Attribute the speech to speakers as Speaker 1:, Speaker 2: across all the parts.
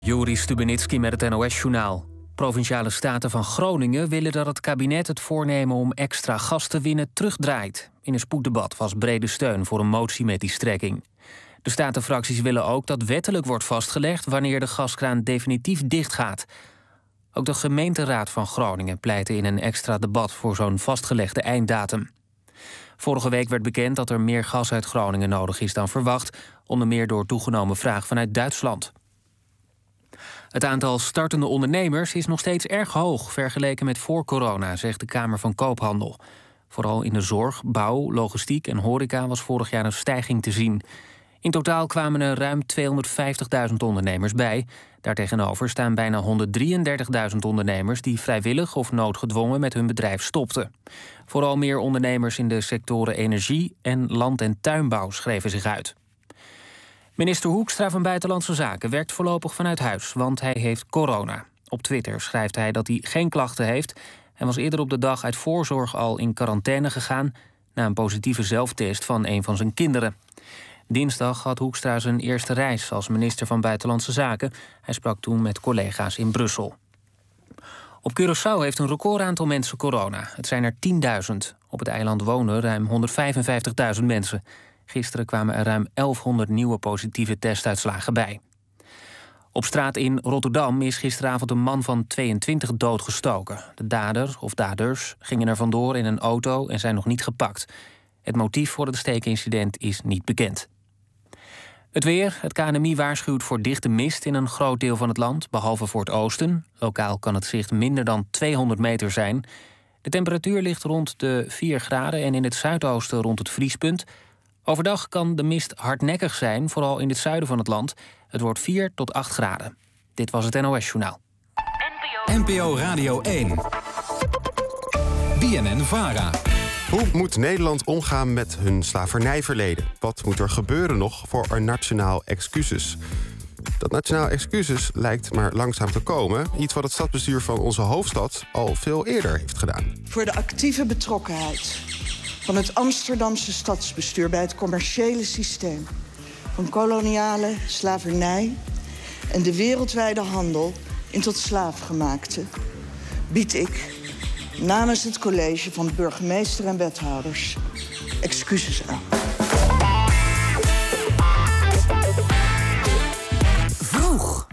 Speaker 1: Juri Stubenitski met het NOS-journaal. Provinciale staten van Groningen willen dat het kabinet het voornemen om extra gas te winnen terugdraait. In een spoeddebat was brede steun voor een motie met die strekking. De statenfracties willen ook dat wettelijk wordt vastgelegd wanneer de gaskraan definitief dichtgaat. Ook de gemeenteraad van Groningen pleitte in een extra debat voor zo'n vastgelegde einddatum. Vorige week werd bekend dat er meer gas uit Groningen nodig is dan verwacht, onder meer door toegenomen vraag vanuit Duitsland. Het aantal startende ondernemers is nog steeds erg hoog vergeleken met voor corona, zegt de Kamer van Koophandel. Vooral in de zorg, bouw, logistiek en horeca was vorig jaar een stijging te zien. In totaal kwamen er ruim 250.000 ondernemers bij. Daartegenover staan bijna 133.000 ondernemers die vrijwillig of noodgedwongen met hun bedrijf stopten. Vooral meer ondernemers in de sectoren energie en land- en tuinbouw schreven zich uit. Minister Hoekstra van Buitenlandse Zaken werkt voorlopig vanuit huis, want hij heeft corona. Op Twitter schrijft hij dat hij geen klachten heeft en was eerder op de dag uit voorzorg al in quarantaine gegaan na een positieve zelftest van een van zijn kinderen. Dinsdag had Hoekstra zijn eerste reis als minister van Buitenlandse Zaken. Hij sprak toen met collega's in Brussel. Op Curaçao heeft een recordaantal mensen corona. Het zijn er 10.000. Op het eiland wonen ruim 155.000 mensen. Gisteren kwamen er ruim 1100 nieuwe positieve testuitslagen bij. Op straat in Rotterdam is gisteravond een man van 22 doodgestoken. De dader of daders gingen er vandoor in een auto en zijn nog niet gepakt. Het motief voor het steekincident is niet bekend. Het weer. Het KNMI waarschuwt voor dichte mist in een groot deel van het land, behalve voor het oosten. Lokaal kan het zicht minder dan 200 meter zijn. De temperatuur ligt rond de 4 graden en in het zuidoosten rond het vriespunt. Overdag kan de mist hardnekkig zijn, vooral in het zuiden van het land. Het wordt 4 tot 8 graden. Dit was het NOS-journaal.
Speaker 2: NPO Radio 1. BNN-VARA.
Speaker 3: Hoe moet Nederland omgaan met hun slavernijverleden? Wat moet er gebeuren nog voor een nationaal excuses? Dat nationaal excuses lijkt maar langzaam te komen. Iets wat het stadsbestuur van onze hoofdstad al veel eerder heeft gedaan.
Speaker 4: Voor de actieve betrokkenheid van het Amsterdamse stadsbestuur bij het commerciële systeem van koloniale slavernij en de wereldwijde handel in tot slaafgemaakte bied ik namens het college van burgemeester en wethouders excuses aan.
Speaker 5: Vroeg.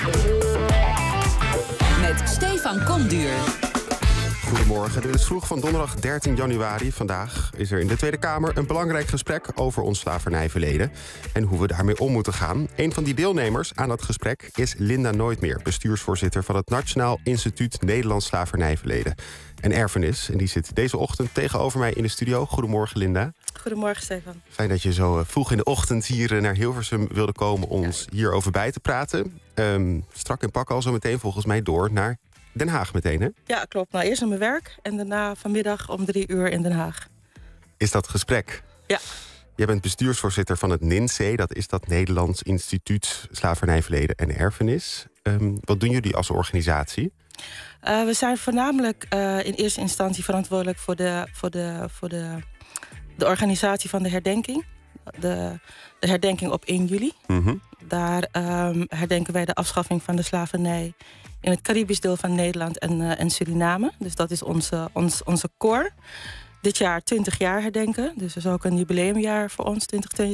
Speaker 5: Met Stefan Komduur.
Speaker 3: Goedemorgen, dit is Vroeg van donderdag 13 januari. Vandaag is er in de Tweede Kamer een belangrijk gesprek over ons slavernijverleden en hoe we daarmee om moeten gaan. Een van die deelnemers aan dat gesprek is Linda Nooitmeer, bestuursvoorzitter van het Nationaal Instituut Nederlands Slavernijverleden en Erfenis. En die zit deze ochtend tegenover mij in de studio. Goedemorgen, Linda.
Speaker 6: Goedemorgen, Stefan.
Speaker 3: Fijn dat je zo vroeg in de ochtend hier naar Hilversum wilde komen om ons hierover bij te praten. Strak in pak al zo meteen volgens mij door naar Den Haag meteen, hè?
Speaker 6: Ja, klopt. Nou, eerst naar mijn werk en daarna vanmiddag om 3 uur in Den Haag.
Speaker 3: Is dat gesprek?
Speaker 6: Ja.
Speaker 3: Jij bent bestuursvoorzitter van het NINSE. Dat is dat Nederlands Instituut Slavernijverleden en Erfenis. Wat doen jullie als organisatie?
Speaker 6: We zijn voornamelijk in eerste instantie verantwoordelijk voor de organisatie van de herdenking. De herdenking op 1 juli. Mm-hmm. Daar herdenken wij de afschaffing van de slavernij in het Caribisch deel van Nederland en Suriname. Dus dat is onze core. Dit jaar 20 jaar herdenken. Dus dat is ook een jubileumjaar voor ons,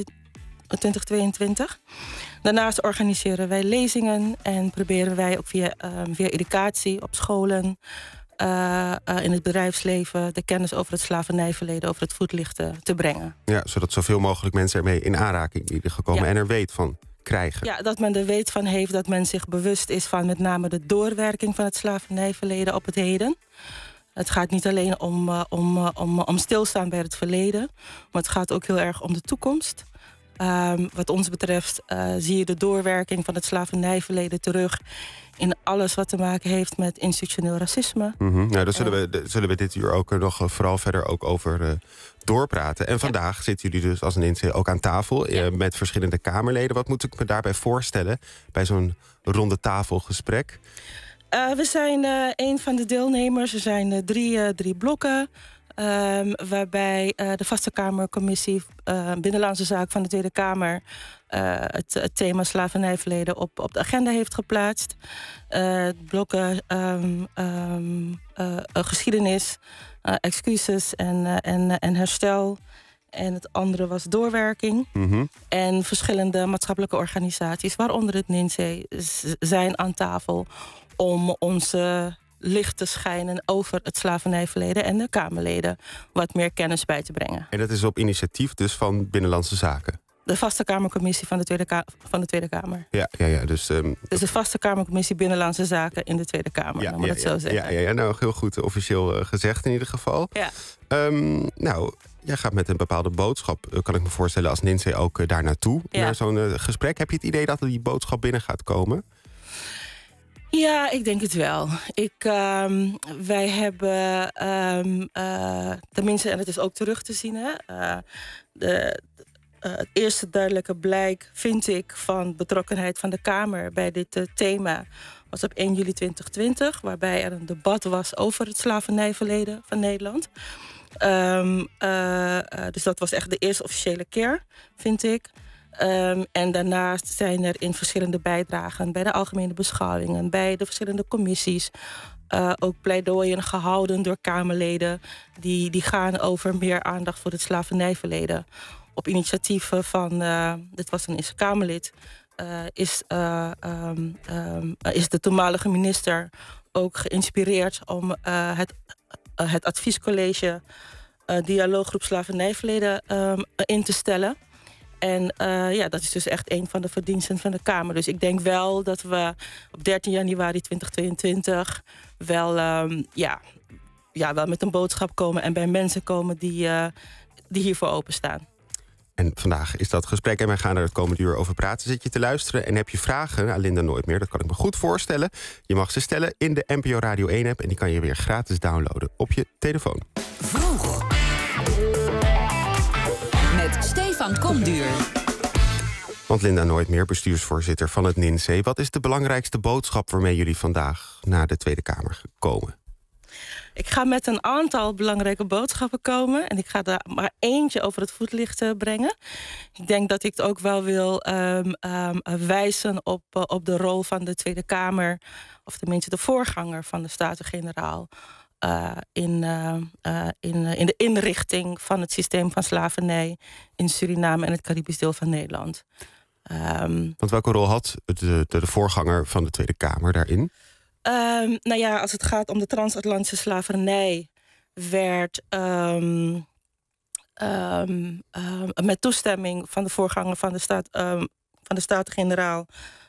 Speaker 6: 2022. Daarnaast organiseren wij lezingen en proberen wij ook via educatie op scholen, in het bedrijfsleven, de kennis over het slavernijverleden, over het voetlicht te brengen. Ja,
Speaker 3: zodat zoveel mogelijk mensen ermee in aanraking zijn gekomen en er weet van krijgen.
Speaker 6: Ja, dat men er weet van heeft, dat men zich bewust is van met name de doorwerking van het slavernijverleden op het heden. Het gaat niet alleen om stilstaan bij het verleden, maar het gaat ook heel erg om de toekomst. Wat ons betreft zie je de doorwerking van het slavernijverleden terug in alles wat te maken heeft met institutioneel racisme. Mm-hmm.
Speaker 3: Nou, daar zullen we dit uur ook nog vooral verder ook over doorpraten. En vandaag zitten jullie dus als een INSEE ook aan tafel met verschillende Kamerleden. Wat moet ik me daarbij voorstellen bij zo'n ronde tafelgesprek?
Speaker 6: We zijn een van de deelnemers. Er zijn drie blokken. Waarbij de Vaste Kamercommissie Binnenlandse Zaken van de Tweede Kamer het thema slavernijverleden op de agenda heeft geplaatst. Blokken geschiedenis, excuses en herstel. En het andere was doorwerking.
Speaker 3: Mm-hmm.
Speaker 6: En verschillende maatschappelijke organisaties, waaronder het NINSEE, zijn aan tafel om onze licht te schijnen over het slavernijverleden en de Kamerleden wat meer kennis bij te brengen.
Speaker 3: En dat is op initiatief dus van Binnenlandse Zaken?
Speaker 6: De vaste Kamercommissie van de Tweede Kamer.
Speaker 3: Ja. Dus
Speaker 6: de vaste Kamercommissie Binnenlandse Zaken in de Tweede Kamer, dan moet het zo zeggen.
Speaker 3: Ja, nou heel goed officieel gezegd in ieder geval.
Speaker 6: Ja.
Speaker 3: Nou, jij gaat met een bepaalde boodschap, kan ik me voorstellen, als NINSEE ook daar naartoe.
Speaker 6: Ja.
Speaker 3: Naar zo'n gesprek. Heb je het idee dat die boodschap binnen gaat komen?
Speaker 6: Ja, ik denk het wel. Wij hebben, tenminste, en het is ook terug te zien, het eerste duidelijke blijk, vind ik, van betrokkenheid van de Kamer bij dit thema was op 1 juli 2020, waarbij er een debat was over het slavernijverleden van Nederland. Dus dat was echt de eerste officiële keer, vind ik. En daarnaast zijn er in verschillende bijdragen bij de algemene beschouwingen, bij de verschillende commissies, ook pleidooien gehouden door Kamerleden die gaan over meer aandacht voor het slavernijverleden. Op initiatieven van, dit was een Eerste Kamerlid, is de toenmalige minister ook geïnspireerd om het adviescollege Dialooggroep Slavernijverleden in te stellen. En dat is dus echt een van de verdiensten van de Kamer. Dus ik denk wel dat we op 13 januari 2022 wel met een boodschap komen en bij mensen komen die hiervoor openstaan.
Speaker 3: En vandaag is dat gesprek en wij gaan er het komende uur over praten. Zit je te luisteren en heb je vragen aan Linda Nooitmeer? Dat kan ik me goed voorstellen. Je mag ze stellen in de NPO Radio 1-app en die kan je weer gratis downloaden op je telefoon.
Speaker 5: Vroeg. Met Stefan Komduur.
Speaker 3: Want Linda Nooitmeer, bestuursvoorzitter van het NINSEE. Wat is de belangrijkste boodschap waarmee jullie vandaag naar de Tweede Kamer komen?
Speaker 6: Ik ga met een aantal belangrijke boodschappen komen. En ik ga er maar eentje over het voetlicht brengen. Ik denk dat ik het ook wel wil wijzen op de rol van de Tweede Kamer, of tenminste de voorganger van de Staten-Generaal, in de inrichting van het systeem van slavernij in Suriname en het Caribisch deel van Nederland.
Speaker 3: Want welke rol had de voorganger van de Tweede Kamer daarin?
Speaker 6: Als het gaat om de transatlantische slavernij, werd met toestemming van de voorganger van de Staten-Generaal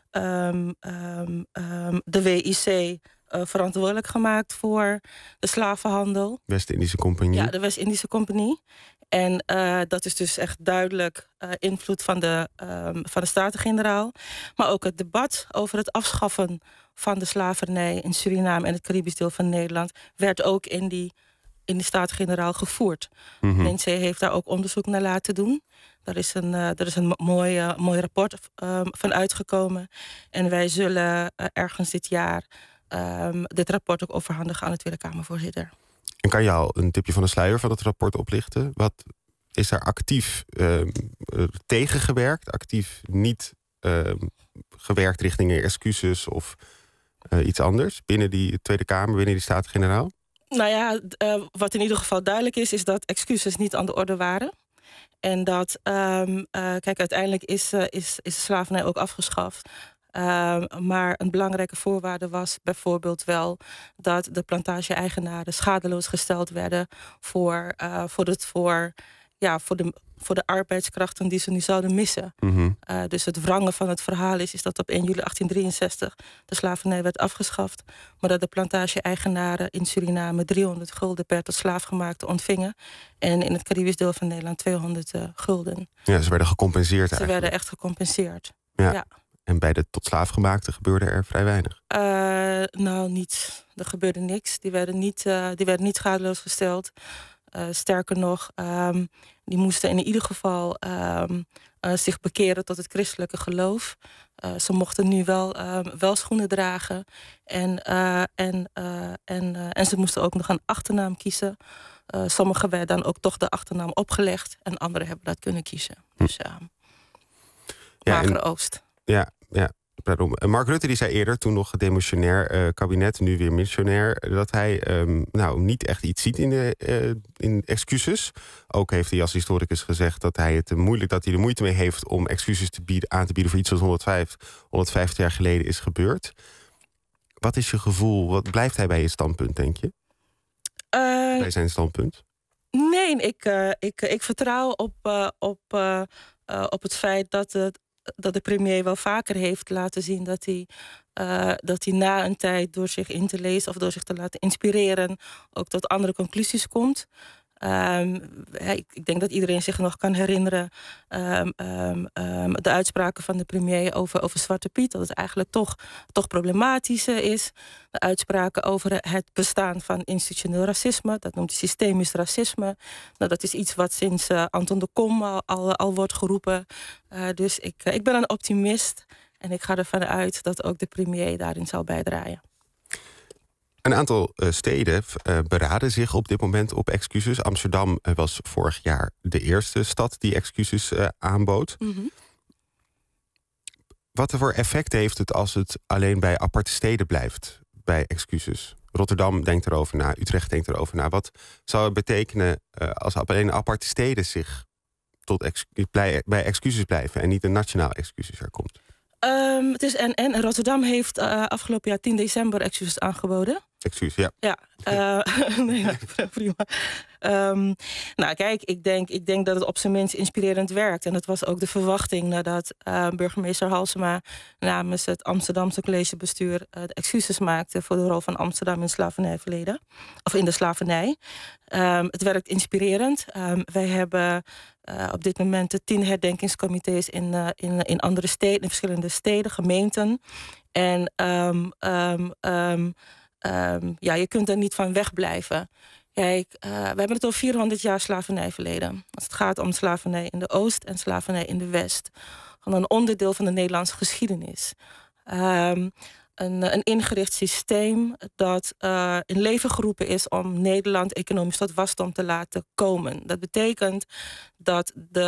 Speaker 6: de WIC verantwoordelijk gemaakt voor de slavenhandel.
Speaker 3: West-Indische Compagnie.
Speaker 6: Ja, de West-Indische Compagnie. En dat is dus echt duidelijk invloed van de Staten-Generaal. Maar ook het debat over het afschaffen van de slavernij in Suriname en het Caribisch deel van Nederland werd ook in de Staten-Generaal gevoerd.
Speaker 3: Mm-hmm.
Speaker 6: NINSEE heeft daar ook onderzoek naar laten doen. Daar is een mooi rapport van uitgekomen. En wij zullen ergens dit jaar dit rapport ook overhandigen aan de Tweede Kamervoorzitter.
Speaker 3: En kan je al een tipje van de sluier van het rapport oplichten? Wat is daar actief tegengewerkt? Actief niet gewerkt richting excuses of iets anders binnen die Tweede Kamer, binnen die Staten-Generaal?
Speaker 6: Nou ja, wat in ieder geval duidelijk is dat excuses niet aan de orde waren. En dat, uiteindelijk is de slavernij ook afgeschaft. Maar een belangrijke voorwaarde was bijvoorbeeld wel dat de plantage-eigenaren schadeloos gesteld werden voor de arbeidskrachten die ze nu zouden missen.
Speaker 3: Mm-hmm.
Speaker 6: Dus het wrange van het verhaal is dat op 1 juli 1863 de slavernij werd afgeschaft, maar dat de plantage-eigenaren in Suriname 300 gulden per tot slaafgemaakte ontvingen en in het Caribisch deel van Nederland 200 gulden.
Speaker 3: Ja, ze werden gecompenseerd eigenlijk.
Speaker 6: Ze werden echt gecompenseerd.
Speaker 3: Ja. En bij de tot slaafgemaakte gebeurde er vrij weinig.
Speaker 6: Niets. Er gebeurde niks. Die werden niet schadeloos gesteld. Sterker nog, die moesten in ieder geval zich bekeren tot het christelijke geloof. Ze mochten nu wel schoenen dragen. En ze moesten ook nog een achternaam kiezen. Sommigen werden dan ook toch de achternaam opgelegd. En anderen hebben dat kunnen kiezen. Dus, Magere Oost.
Speaker 3: Ja. Pardon. Mark Rutte die zei eerder, toen nog demissionair kabinet, nu weer missionair, dat hij niet echt iets ziet in excuses. Ook heeft hij als historicus gezegd dat hij het dat hij de moeite mee heeft om excuses aan te bieden voor iets wat 150 jaar geleden is gebeurd. Wat is je gevoel? Wat blijft hij bij je standpunt, denk je? Bij zijn standpunt?
Speaker 6: Nee, ik vertrouw op het feit dat de premier wel vaker heeft laten zien dat hij na een tijd door zich in te lezen of door zich te laten inspireren ook tot andere conclusies komt. Ik denk dat iedereen zich nog kan herinneren de uitspraken van de premier over Zwarte Piet. Dat het eigenlijk toch problematisch is. De uitspraken over het bestaan van institutioneel racisme. Dat noemt hij systemisch racisme. Nou, dat is iets wat sinds Anton de Kom al wordt geroepen. Dus ik ben een optimist. En ik ga ervan uit dat ook de premier daarin zal bijdragen.
Speaker 3: Een aantal steden beraden zich op dit moment op excuses. Amsterdam was vorig jaar de eerste stad die excuses aanbood.
Speaker 6: Mm-hmm.
Speaker 3: Wat voor effect heeft het als het alleen bij aparte steden blijft, bij excuses? Rotterdam denkt erover na, Utrecht denkt erover na. Wat zou het betekenen als alleen aparte steden zich bij excuses blijven en niet een nationaal excuses er komt?
Speaker 6: Het is en Rotterdam heeft afgelopen jaar 10 december excuses aangeboden.
Speaker 3: Excuus, ja.
Speaker 6: Ja, prima. Kijk, ik denk dat het op zijn minst inspirerend werkt. En dat was ook de verwachting nadat burgemeester Halsema namens het Amsterdamse collegebestuur de excuses maakte voor de rol van Amsterdam in slavernijverleden. Of in de slavernij. Het werkt inspirerend. Wij hebben op dit moment de 10 herdenkingscomité's in andere steden, in verschillende steden, gemeenten. En je kunt er niet van wegblijven. Kijk, we hebben het over 400 jaar slavernijverleden. Als het gaat om slavernij in de Oost en slavernij in de West. Gewoon een onderdeel van de Nederlandse geschiedenis. Een ingericht systeem dat in leven geroepen is om Nederland economisch tot wasdom te laten komen. Dat betekent dat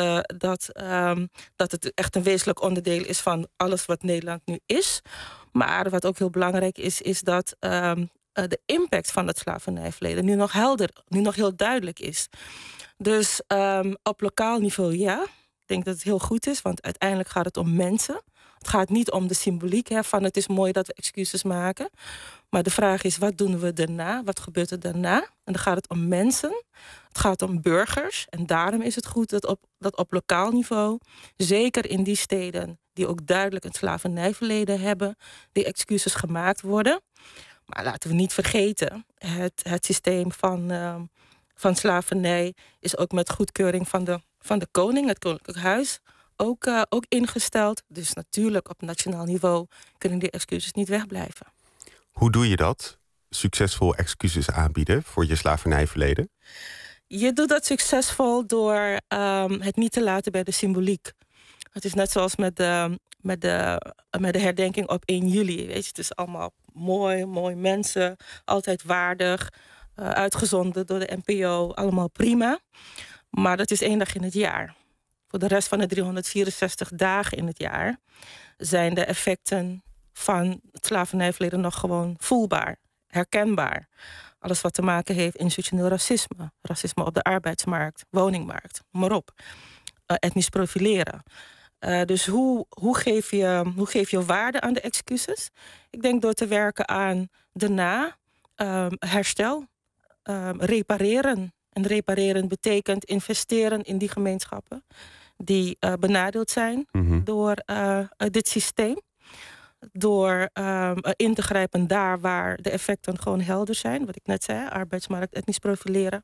Speaker 6: het echt een wezenlijk onderdeel is van alles wat Nederland nu is. Maar wat ook heel belangrijk is dat de impact van het slavernijverleden nu nog heel duidelijk is. Dus op lokaal niveau ja. Ik denk dat het heel goed is, want uiteindelijk gaat het om mensen. Het gaat niet om de symboliek van het is mooi dat we excuses maken. Maar de vraag is, wat doen we daarna? Wat gebeurt er daarna? En dan gaat het om mensen. Het gaat om burgers. En daarom is het goed dat op lokaal niveau, zeker in die steden die ook duidelijk een slavernijverleden hebben, die excuses gemaakt worden. Maar laten we niet vergeten, het systeem van slavernij is ook met goedkeuring van de koning, het koninklijk huis, ook ingesteld. Dus natuurlijk op nationaal niveau kunnen die excuses niet wegblijven.
Speaker 3: Hoe doe je dat? Succesvol excuses aanbieden voor je slavernijverleden?
Speaker 6: Je doet dat succesvol door het niet te laten bij de symboliek. Het is net zoals met de herdenking op 1 juli. Weet je, het is allemaal mooi mensen, altijd waardig, uitgezonden door de NPO, allemaal prima. Maar dat is 1 dag in het jaar. Voor de rest van de 364 dagen in het jaar zijn de effecten van het slavernijverleden nog gewoon voelbaar, herkenbaar. Alles wat te maken heeft institutioneel racisme, racisme op de arbeidsmarkt, woningmarkt, maar op. Etnisch profileren. Dus hoe geef je waarde aan de excuses? Ik denk door te werken aan daarna herstel, repareren. En repareren betekent investeren in die gemeenschappen die benadeeld zijn door dit systeem. Door in te grijpen daar waar de effecten gewoon helder zijn. Wat ik net zei, arbeidsmarkt, etnisch profileren.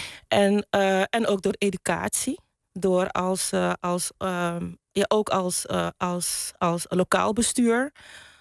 Speaker 6: En ook door educatie. Door ook als lokaal bestuur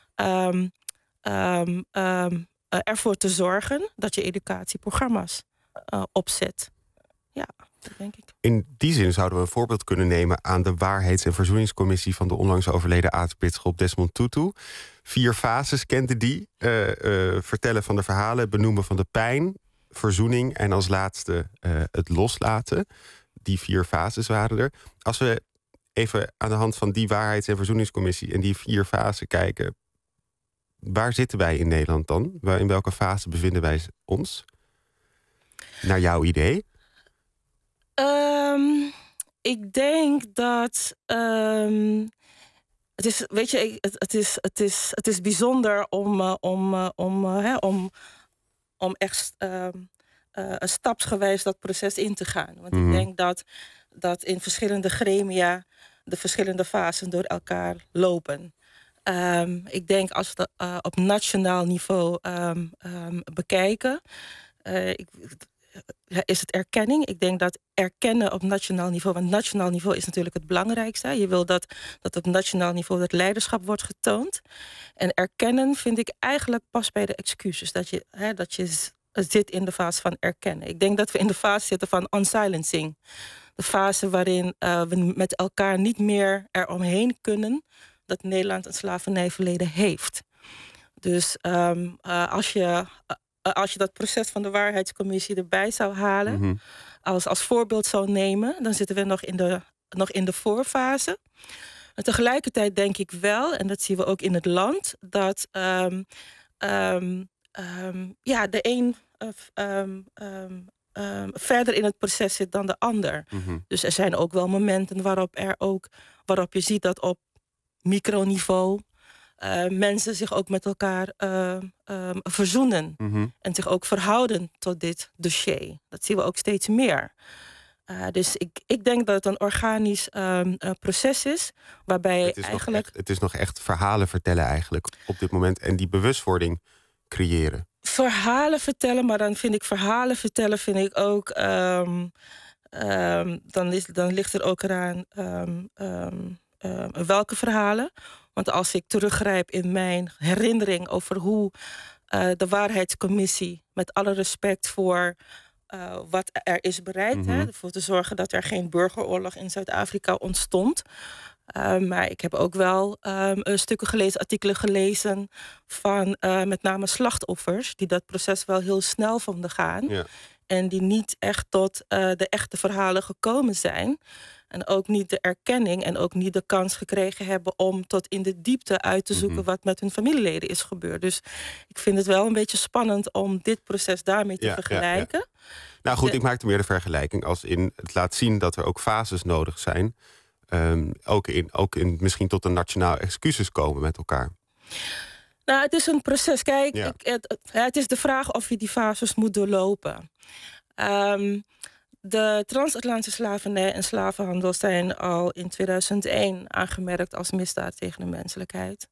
Speaker 6: ervoor te zorgen dat je educatieprogramma's opzet. Ja, dat denk ik.
Speaker 3: In die zin zouden we een voorbeeld kunnen nemen aan de Waarheids- en Verzoeningscommissie van de onlangs overleden aartsbisschop Desmond Tutu. 4 fases kende die. Vertellen van de verhalen, benoemen van de pijn, verzoening en als laatste het loslaten. Die 4 fases waren er. Als we even aan de hand van die Waarheids- en Verzoeningscommissie en die 4 fasen kijken, waar zitten wij in Nederland dan? In welke fase bevinden wij ons? Naar jouw idee?
Speaker 6: Ik denk dat het is, weet je, het is bijzonder om echt stapsgewijs dat proces in te gaan. Want ik denk dat in verschillende gremia de verschillende fasen door elkaar lopen. Ik denk als we op nationaal niveau bekijken, is het erkenning. Ik denk dat erkennen op nationaal niveau, want nationaal niveau is natuurlijk het belangrijkste. Je wil dat op nationaal niveau dat leiderschap wordt getoond. En erkennen vind ik eigenlijk pas bij de excuses. Dat je zit in de fase van erkennen. Ik denk dat we in de fase zitten van unsilencing. De fase waarin we met elkaar niet meer eromheen kunnen dat Nederland een slavernijverleden heeft. Dus als je dat proces van de Waarheidscommissie erbij zou halen, als voorbeeld zou nemen, dan zitten we nog in de voorfase. En tegelijkertijd denk ik wel, en dat zien we ook in het land, dat de een verder in het proces zit dan de ander. Dus er zijn ook wel momenten waarop je ziet dat op microniveau mensen zich ook met elkaar verzoenen. En zich ook verhouden tot dit dossier. Dat zien we ook steeds meer. Dus ik denk dat het een organisch proces is, waarbij
Speaker 3: het is nog echt verhalen vertellen eigenlijk op dit moment en die bewustwording creëren.
Speaker 6: Verhalen vertellen, maar dan vind ik ook dan ligt er ook eraan welke verhalen. Want als ik teruggrijp in mijn herinnering over hoe de Waarheidscommissie, met alle respect voor wat er is bereikt, ervoor te zorgen dat er geen burgeroorlog in Zuid-Afrika ontstond. Maar ik heb ook wel stukken gelezen, artikelen gelezen van met name slachtoffers, die dat proces wel heel snel vonden gaan. Ja. En die niet echt tot de echte verhalen gekomen zijn. En ook niet de erkenning en ook niet de kans gekregen hebben om tot in de diepte uit te zoeken wat met hun familieleden is gebeurd. Dus ik vind het wel een beetje spannend om dit proces daarmee te vergelijken.
Speaker 3: Ja. Nou goed, ik maakte meer de vergelijking als in het laat zien dat er ook fases nodig zijn. Ook in misschien tot een nationaal excuses komen met elkaar.
Speaker 6: Nou, het is een proces. Kijk, het is de vraag of je die fases moet doorlopen. De transatlantische slavernij en slavenhandel zijn al in 2001 aangemerkt als misdaad tegen de menselijkheid.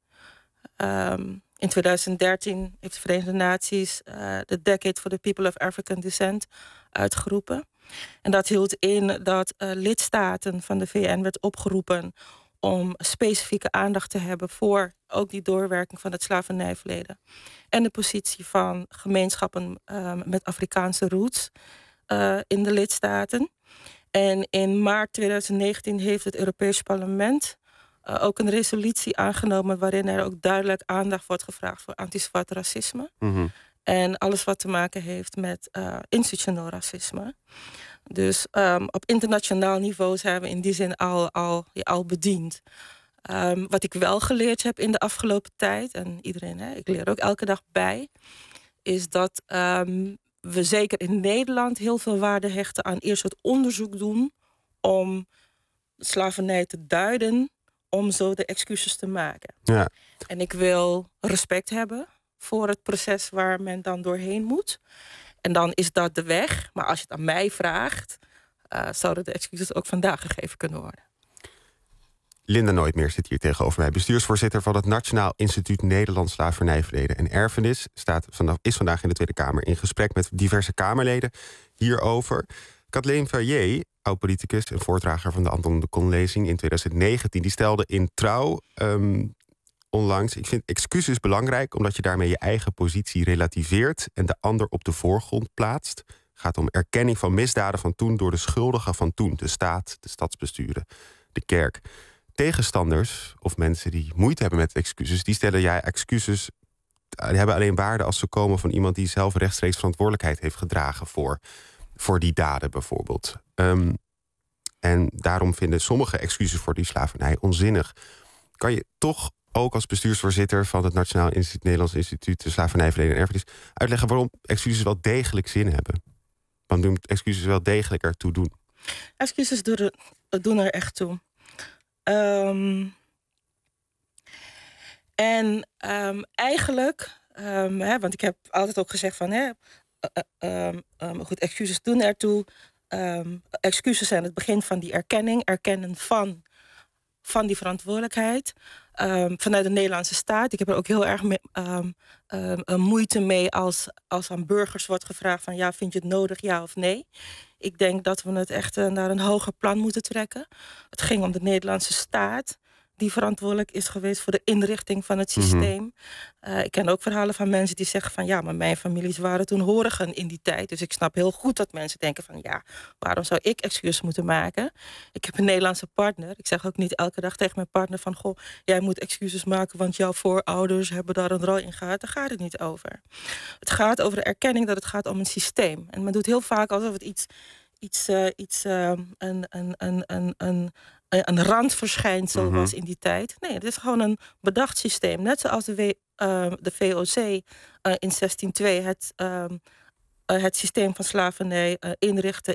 Speaker 6: In 2013 heeft de Verenigde Naties de Decade for the People of African Descent uitgeroepen. En dat hield in dat lidstaten van de VN werd opgeroepen om specifieke aandacht te hebben voor ook die doorwerking van het slavernijverleden. En de positie van gemeenschappen met Afrikaanse roots in de lidstaten. En in maart 2019 heeft het Europees Parlement ook een resolutie aangenomen waarin er ook duidelijk aandacht wordt gevraagd voor anti-zwart racisme. En alles wat te maken heeft met institutioneel racisme. Dus op internationaal niveau zijn we in die zin al bediend. Wat ik wel geleerd heb in de afgelopen tijd, en iedereen, ik leer ook elke dag bij, is dat we zeker in Nederland heel veel waarde hechten aan eerst het onderzoek doen om slavernij te duiden, om zo de excuses te maken. Ja. En ik wil respect hebben voor het proces waar men dan doorheen moet. En dan is dat de weg. Maar als je het aan mij vraagt, zouden de excuses ook vandaag gegeven kunnen worden.
Speaker 3: Linda Nooitmeer zit hier tegenover mij. Bestuursvoorzitter van het Nationaal Instituut Nederlands Slavernijverleden en Erfenis. Is vandaag in de Tweede Kamer in gesprek met diverse Kamerleden hierover. Kathleen Verrier, oud-politicus en voordrager van de Anton de Kom-lezing in 2019... die stelde in Trouw onlangs: ik vind excuses belangrijk omdat je daarmee je eigen positie relativeert en de ander op de voorgrond plaatst. Het gaat om erkenning van misdaden van toen door de schuldigen van toen. De staat, de stadsbesturen, de kerk. Tegenstanders of mensen die moeite hebben met excuses, die stellen excuses die hebben alleen waarde als ze komen van iemand die zelf rechtstreeks verantwoordelijkheid heeft gedragen voor die daden bijvoorbeeld. En daarom vinden sommige excuses voor die slavernij onzinnig. Kan je toch ook als bestuursvoorzitter van het Nationaal Instituut Nederlands Instituut de Slavernij, Verleden en Erfenis uitleggen waarom excuses wel degelijk zin hebben? Waarom excuses wel degelijk ertoe doen?
Speaker 6: Excuses doen er echt toe. Eigenlijk, want ik heb altijd ook gezegd van goed, excuses doen ertoe. Excuses zijn het begin van die erkenning. Erkennen van die verantwoordelijkheid. Vanuit de Nederlandse staat. Ik heb er ook heel erg moeite mee als aan burgers wordt gevraagd van ja, vind je het nodig, ja of nee? Ik denk dat we het echt naar een hoger plan moeten trekken. Het ging om de Nederlandse staat die verantwoordelijk is geweest voor de inrichting van het systeem. Ik ken ook verhalen van mensen die zeggen van ja, maar mijn families waren toen horigen in die tijd. Dus ik snap heel goed dat mensen denken van ja, waarom zou ik excuses moeten maken? Ik heb een Nederlandse partner. Ik zeg ook niet elke dag tegen mijn partner van goh, jij moet excuses maken, want jouw voorouders hebben daar een rol in gehad. Daar gaat het niet over. Het gaat over de erkenning dat het gaat om een systeem. En men doet heel vaak alsof het een randverschijnsel was in die tijd. Nee, het is gewoon een bedacht systeem. Net zoals de VOC in 1602 het systeem van slavernij inrichtte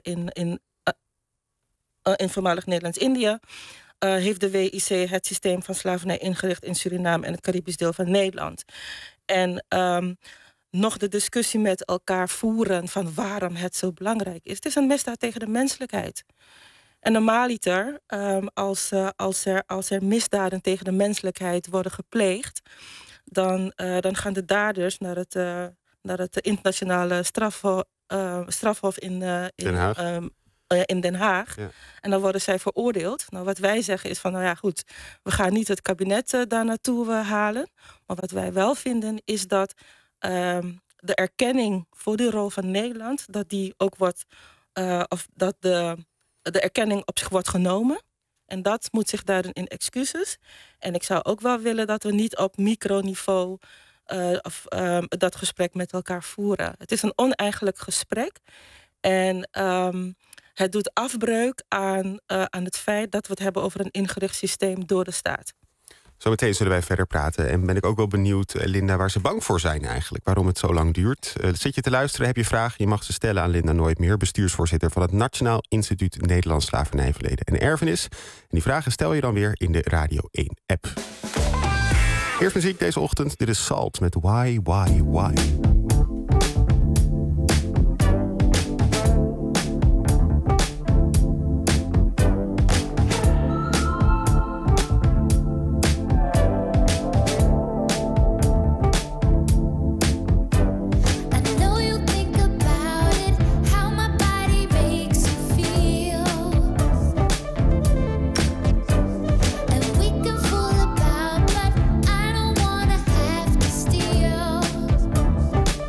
Speaker 6: in voormalig Nederlands-Indië, heeft de WIC het systeem van slavernij ingericht in Suriname en het Caribisch deel van Nederland. En nog de discussie met elkaar voeren van waarom het zo belangrijk is. Het is een misdaad tegen de menselijkheid. En normaliter, als er misdaden tegen de menselijkheid worden gepleegd, dan gaan de daders naar het internationale strafhof in Den Haag. Ja. En dan worden zij veroordeeld. Nou, wat wij zeggen is van, nou ja, goed, we gaan niet het kabinet daar naartoe halen. Maar wat wij wel vinden is dat de erkenning voor de rol van Nederland, dat die ook wordt, of dat de erkenning op zich wordt genomen. En dat moet zich daarin in excuses. En ik zou ook wel willen dat we niet op microniveau dat gesprek met elkaar voeren. Het is een oneigenlijk gesprek. En het doet afbreuk aan het feit dat we het hebben over een ingericht systeem door de staat.
Speaker 3: Zometeen zullen wij verder praten. En ben ik ook wel benieuwd, Linda, waar ze bang voor zijn eigenlijk. Waarom het zo lang duurt. Zit je te luisteren, heb je vragen? Je mag ze stellen aan Linda Nooitmeer, bestuursvoorzitter van het Nationaal Instituut Nederlands Slavernij, Verleden en Erfenis. En die vragen stel je dan weer in de Radio 1-app. Eerst muziek deze ochtend. Dit is Salt met Why.
Speaker 7: Steal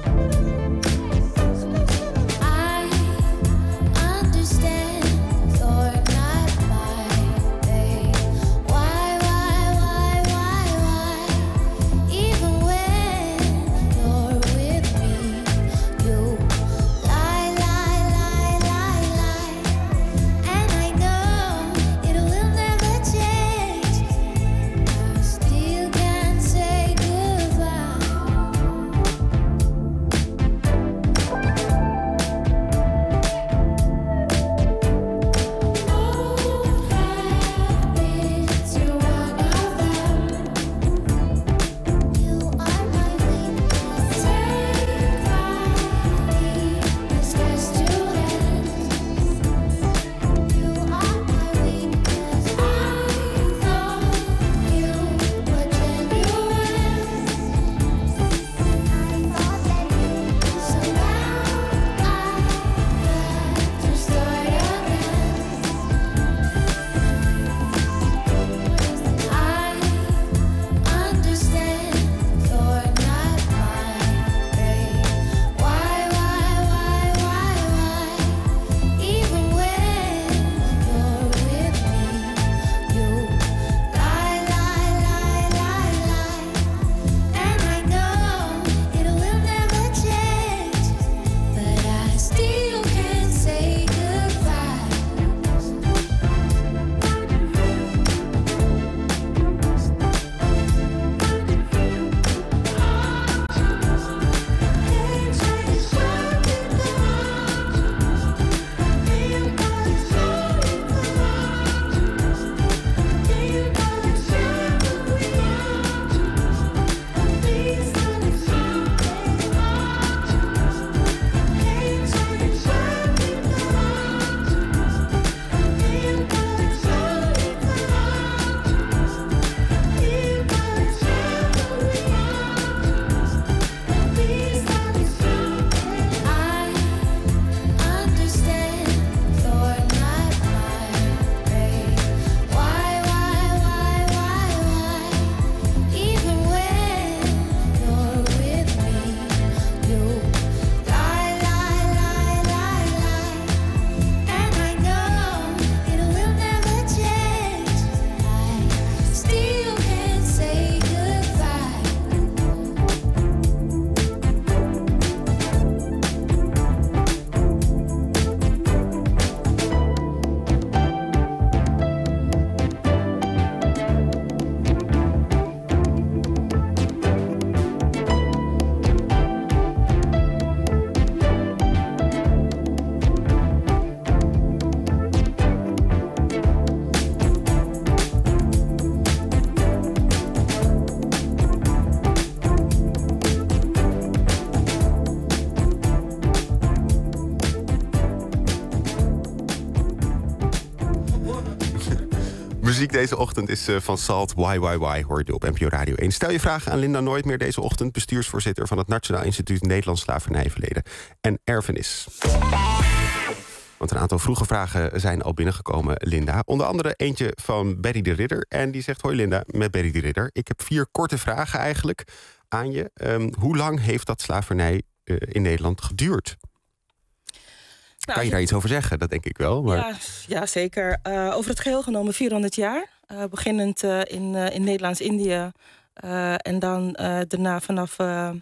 Speaker 3: muziek deze ochtend is van Salt, Why, hoor je op NPO Radio 1. Stel je vragen aan Linda Nooitmeer deze ochtend, bestuursvoorzitter van het Nationaal Instituut Nederlands Slavernijverleden en Erfenis. Want een aantal vroege vragen zijn al binnengekomen, Linda. Onder andere eentje van Berry de Ridder. En die zegt, hoi Linda, met Berry de Ridder. Ik heb 4 korte vragen eigenlijk aan je. Hoe lang heeft dat slavernij in Nederland geduurd? Nou, kan je daar iets over zeggen? Dat denk ik wel. Maar...
Speaker 6: Ja, zeker. Over het geheel genomen 400 jaar. Beginnend in Nederlands-Indië. En dan daarna vanaf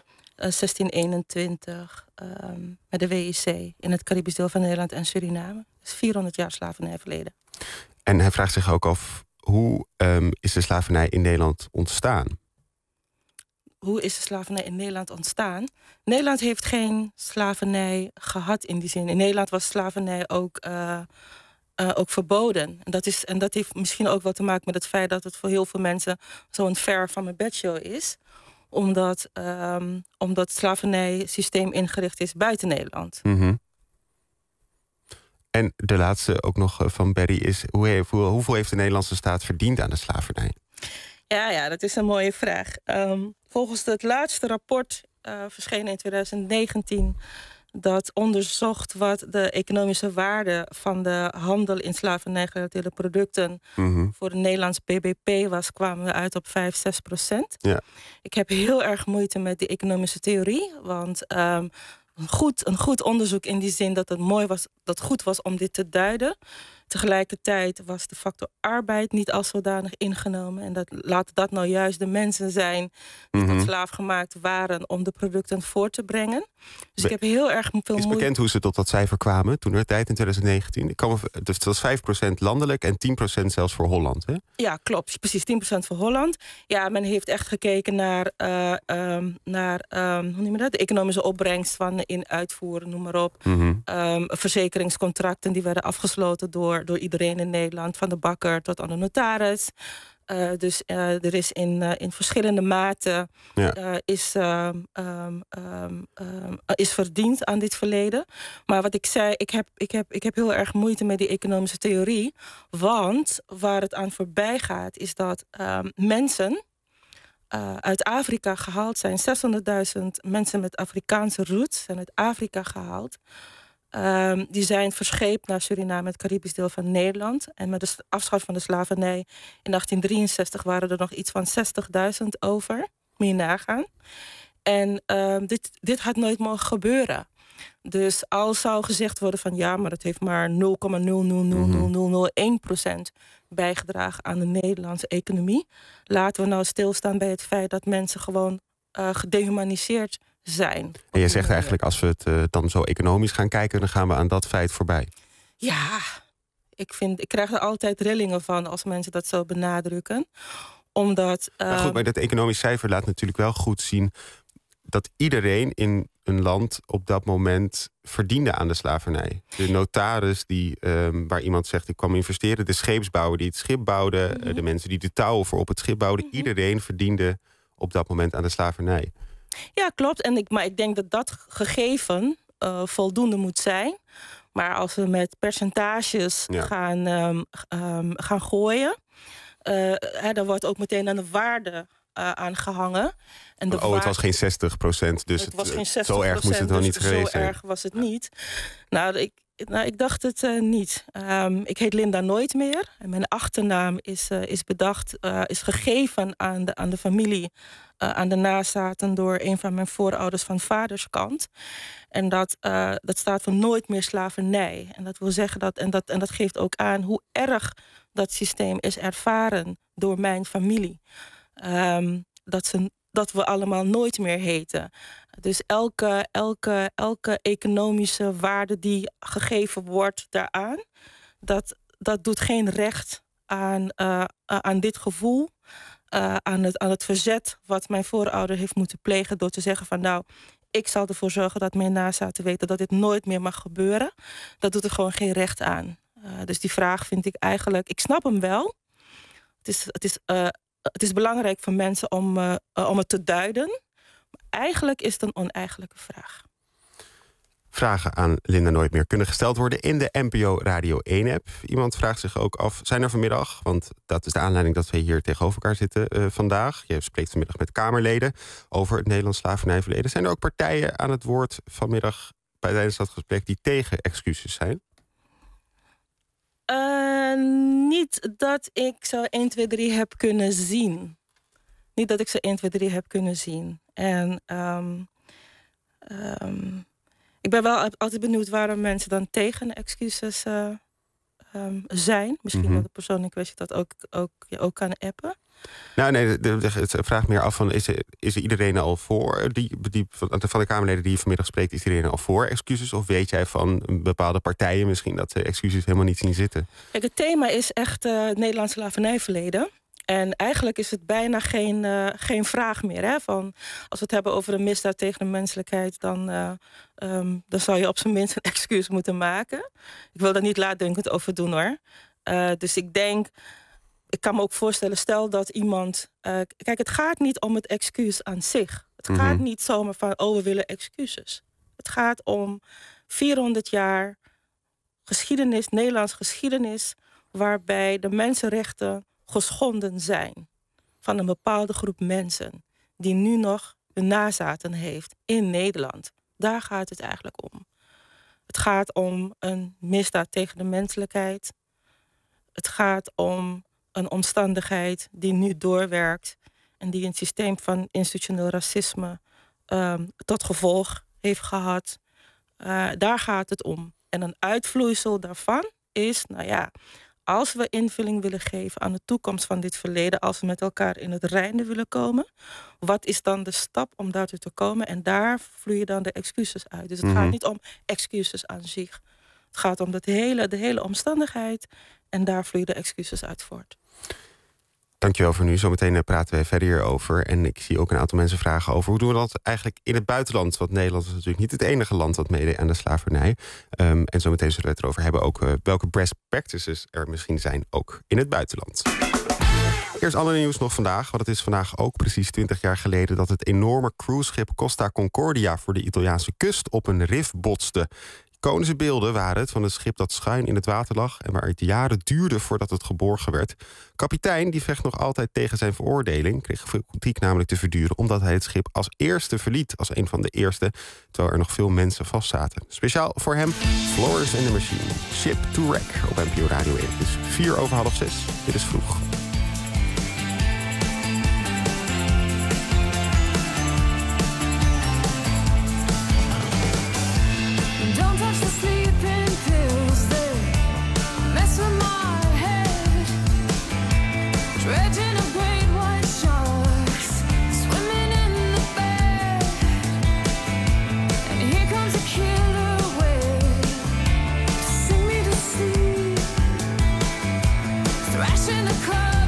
Speaker 6: 1621 met de WIC in het Caribisch deel van Nederland en Suriname. Dus 400 jaar slavernijverleden.
Speaker 3: En hij vraagt zich ook af, hoe is de slavernij in Nederland ontstaan?
Speaker 6: Hoe is de slavernij in Nederland ontstaan? Nederland heeft geen slavernij gehad in die zin. In Nederland was slavernij ook verboden. En dat heeft misschien ook wel te maken met het feit dat het voor heel veel mensen zo'n ver van mijn bedshow is. Omdat het slavernijsysteem ingericht is buiten Nederland.
Speaker 3: Mm-hmm. En de laatste ook nog van Berry is, hoeveel heeft de Nederlandse staat verdiend aan de slavernij?
Speaker 6: Ja, dat is een mooie vraag. Volgens het laatste rapport verschenen in 2019... dat onderzocht wat de economische waarde van de handel in slavernijgerelateerde producten voor het Nederlands BBP was, kwamen we uit op 5-6%.
Speaker 3: Ja.
Speaker 6: Ik heb heel erg moeite met die economische theorie, want een goed onderzoek in die zin dat het goed was om dit te duiden. Tegelijkertijd was de factor arbeid niet als zodanig ingenomen. En laten dat nou juist de mensen zijn die tot slaaf gemaakt waren om de producten voor te brengen. Dus ik heb heel erg veel moeite.
Speaker 3: Is bekend hoe ze tot dat cijfer kwamen toen er tijd in 2019? Dus het was 5% landelijk en 10% zelfs voor Holland, hè?
Speaker 6: Ja, klopt. Precies, 10% voor Holland. Ja, men heeft echt gekeken naar hoe noem je dat? De economische opbrengst van in-uitvoer, noem maar op. Verzekeringscontracten die werden afgesloten door iedereen in Nederland, van de bakker tot aan de notaris. Dus er is in verschillende maten is verdiend aan dit verleden. Maar wat ik zei, ik heb heel erg moeite met die economische theorie. Want waar het aan voorbij gaat, is dat mensen uit Afrika gehaald zijn. 600.000 mensen met Afrikaanse roots zijn uit Afrika gehaald. Die zijn verscheept naar Suriname, het Caribisch deel van Nederland. En met de afschaffing van de slavernij in 1863 waren er nog iets van 60.000 over. Moet je nagaan. En dit had nooit mogen gebeuren. Dus al zou gezegd worden van ja, maar het heeft maar 0,0000001% bijgedragen aan de Nederlandse economie. Laten we nou stilstaan bij het feit dat mensen gewoon gedehumaniseerd zijn.
Speaker 3: En je zegt eigenlijk, als we het dan zo economisch gaan kijken, dan gaan we aan dat feit voorbij.
Speaker 6: Ja, ik krijg er altijd rillingen van als mensen dat zo benadrukken. Omdat...
Speaker 3: goed, maar dat economisch cijfer laat natuurlijk wel goed zien dat iedereen in een land op dat moment verdiende aan de slavernij. De notaris waar iemand zegt, ik kwam investeren. De scheepsbouwer die het schip bouwde. De mensen die de touwen voor op het schip bouwden. Iedereen verdiende op dat moment aan de slavernij.
Speaker 6: Ja, klopt. Maar ik denk dat dat gegeven voldoende moet zijn. Maar als we met percentages gaan gooien, dan wordt ook meteen aan de waarde aangehangen. En
Speaker 3: het was geen 60%, dus
Speaker 6: het was geen 60%,
Speaker 3: zo erg moest het wel niet geweest zijn.
Speaker 6: Zo erg was het niet. Nou, ik dacht het niet. Ik heet Linda Nooitmeer. En mijn achternaam is gegeven aan de familie, aan de nazaten door een van mijn voorouders van vaderskant. En dat staat voor nooit meer slavernij. En dat wil zeggen dat geeft ook aan hoe erg dat systeem is ervaren door mijn familie. Dat we allemaal nooit meer heten. Dus elke economische waarde die gegeven wordt daaraan, dat doet geen recht aan dit gevoel, aan het verzet wat mijn voorouder heeft moeten plegen door te zeggen van nou, ik zal ervoor zorgen dat mijn nazaten weten dat dit nooit meer mag gebeuren. Dat doet er gewoon geen recht aan. Dus die vraag vind ik eigenlijk, ik snap hem wel. Het is belangrijk voor mensen om het te duiden. Maar eigenlijk is het een oneigenlijke vraag.
Speaker 3: Vragen aan Linda Nooit meer kunnen gesteld worden in de NPO Radio 1-app. Iemand vraagt zich ook af, zijn er vanmiddag, want dat is de aanleiding dat we hier tegenover elkaar zitten vandaag. Je spreekt vanmiddag met Kamerleden over het Nederlands slavernijverleden. Zijn er ook partijen aan het woord vanmiddag tijdens dat gesprek die tegen excuses zijn?
Speaker 6: Niet dat ik zo 1, 2, 3 heb kunnen zien. Niet dat ik ze 1, 2, 3 heb kunnen zien. En ik ben wel altijd benieuwd waarom mensen dan tegen excuses zijn. Misschien dat de persoon in kwestie dat ook kan appen.
Speaker 3: Nou nee, het vraagt meer af van is er iedereen al voor? Van de Kamerleden die je vanmiddag spreekt, is iedereen al voor excuses? Of weet jij van bepaalde partijen misschien dat de excuses helemaal niet zien zitten?
Speaker 6: Kijk, het thema is echt het Nederlands slavernijverleden. En eigenlijk is het bijna geen vraag meer. Hè? Van, als we het hebben over een misdaad tegen de menselijkheid, dan zou je op zijn minst een excuus moeten maken. Ik wil daar niet laatdunkend over doen hoor. Dus ik kan me ook voorstellen, stel dat iemand... kijk, het gaat niet om het excuus aan zich. Het gaat niet zomaar van, we willen excuses. Het gaat om 400 jaar geschiedenis, Nederlands geschiedenis, waarbij de mensenrechten geschonden zijn van een bepaalde groep mensen die nu nog hun nazaten heeft in Nederland. Daar gaat het eigenlijk om. Het gaat om een misdaad tegen de menselijkheid. Het gaat om een omstandigheid die nu doorwerkt en die een systeem van institutioneel racisme tot gevolg heeft gehad. Daar gaat het om. En een uitvloeisel daarvan is, als we invulling willen geven aan de toekomst van dit verleden, als we met elkaar in het reine willen komen, wat is dan de stap om daartoe te komen? En daar vloeien dan de excuses uit. Dus het gaat niet om excuses aan zich. Het gaat om de hele omstandigheid en daar vloeien de excuses uit voort.
Speaker 3: Dankjewel voor nu. Zometeen praten we verder hierover. En ik zie ook een aantal mensen vragen over hoe doen we dat eigenlijk in het buitenland. Want Nederland is natuurlijk niet het enige land dat meedeed aan de slavernij. En zometeen zullen we het erover hebben ook welke best practices er misschien zijn ook in het buitenland. Eerst ander nieuws nog vandaag. Want het is vandaag ook precies 20 jaar geleden dat het enorme cruiseschip Costa Concordia voor de Italiaanse kust op een rif botste. Iconische beelden waren het van een schip dat schuin in het water lag en waar het jaren duurde voordat het geborgen werd. Kapitein die vecht nog altijd tegen zijn veroordeling, kreeg veel kritiek namelijk te verduren omdat hij het schip als eerste verliet, als een van de eerste, terwijl er nog veel mensen vastzaten. Speciaal voor hem Florence and the Machine, Ship to Wreck op NPO Radio 1. Het is 5:04. Dit is Vroeg.
Speaker 7: Thrashing across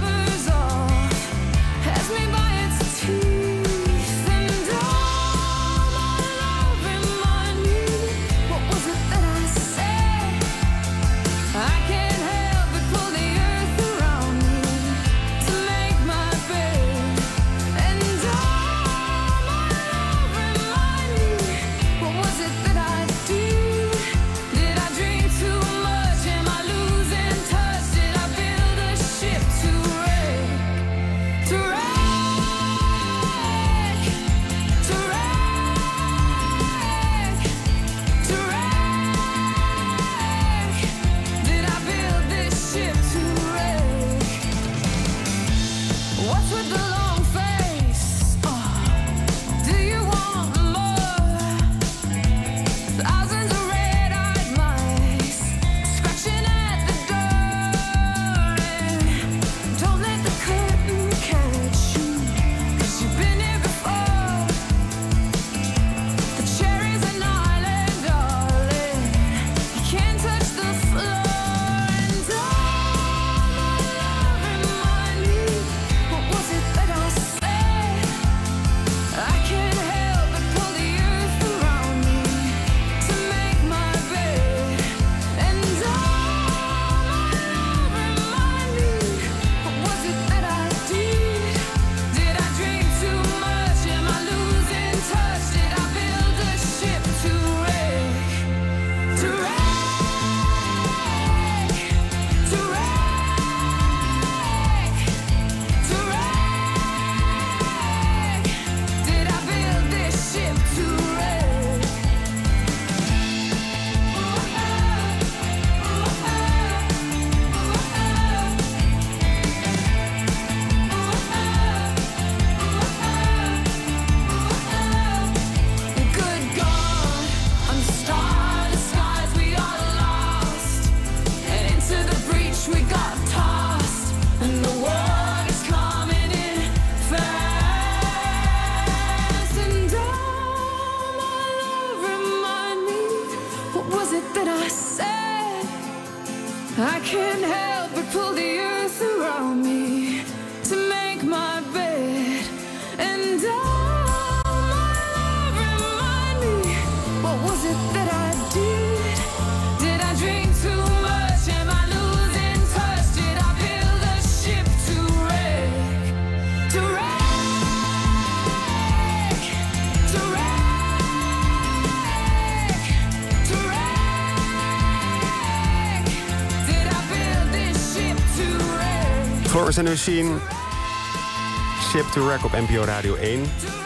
Speaker 3: Florence and the Machine. Ship to Wreck op NPO Radio 1.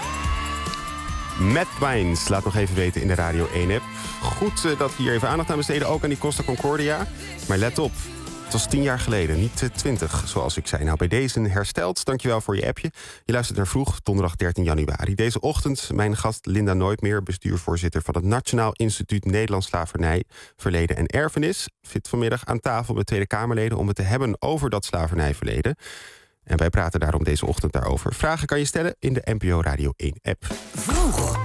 Speaker 3: Matt Wines, laat nog even weten in de Radio 1-app. Goed dat we hier even aandacht aan besteden, ook aan die Costa Concordia. Maar let op, het was 10 jaar geleden, niet 20, zoals ik zei. Nou, bij deze hersteld, dankjewel voor je appje. Je luistert naar Vroeg, donderdag 13 januari. Deze ochtend mijn gast Linda Nooitmeer, bestuurvoorzitter van het Nationaal Instituut Nederlands Slavernij, Verleden en Erfenis. Zit vanmiddag aan tafel met Tweede Kamerleden om het te hebben over dat slavernijverleden. En wij praten daarom deze ochtend daarover. Vragen kan je stellen in de NPO Radio 1-app.
Speaker 5: Vroeg.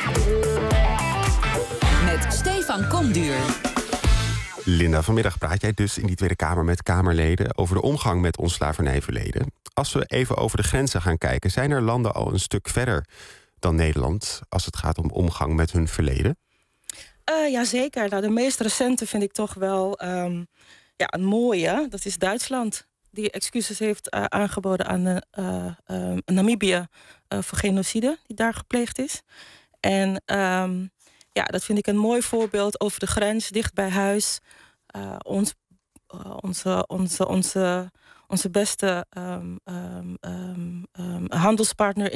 Speaker 5: Met Stefan Komduur.
Speaker 3: Linda, vanmiddag praat jij dus in die Tweede Kamer met Kamerleden over de omgang met ons slavernijverleden. Als we even over de grenzen gaan kijken, zijn er landen al een stuk verder dan Nederland als het gaat om omgang met hun verleden?
Speaker 6: Jazeker. Nou, de meest recente vind ik toch wel een mooie. Dat is Duitsland. Die excuses heeft aangeboden aan Namibië voor genocide die daar gepleegd is. En dat vind ik een mooi voorbeeld over de grens, dicht bij huis. Onze beste handelspartner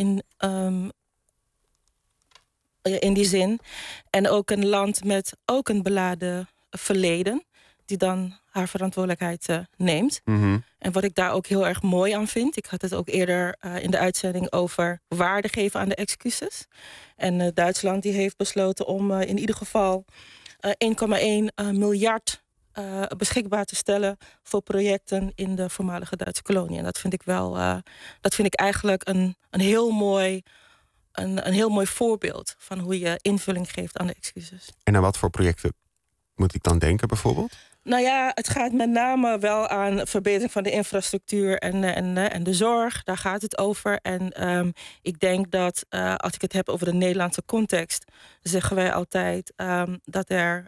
Speaker 6: in die zin. En ook een land met ook een beladen verleden, die dan haar verantwoordelijkheid neemt.
Speaker 3: Mm-hmm.
Speaker 6: En wat ik daar ook heel erg mooi aan vind, ik had het ook eerder in de uitzending over waarde geven aan de excuses. En Duitsland die heeft besloten om in ieder geval 1,1 miljard beschikbaar te stellen voor projecten in de voormalige Duitse kolonie. En dat vind ik eigenlijk een heel mooi voorbeeld van hoe je invulling geeft aan de excuses.
Speaker 3: En aan wat voor projecten moet ik dan denken bijvoorbeeld?
Speaker 6: Nou ja, het gaat met name wel aan verbetering van de infrastructuur en de zorg. Daar gaat het over. En ik denk dat, als ik het heb over de Nederlandse context, zeggen wij altijd dat er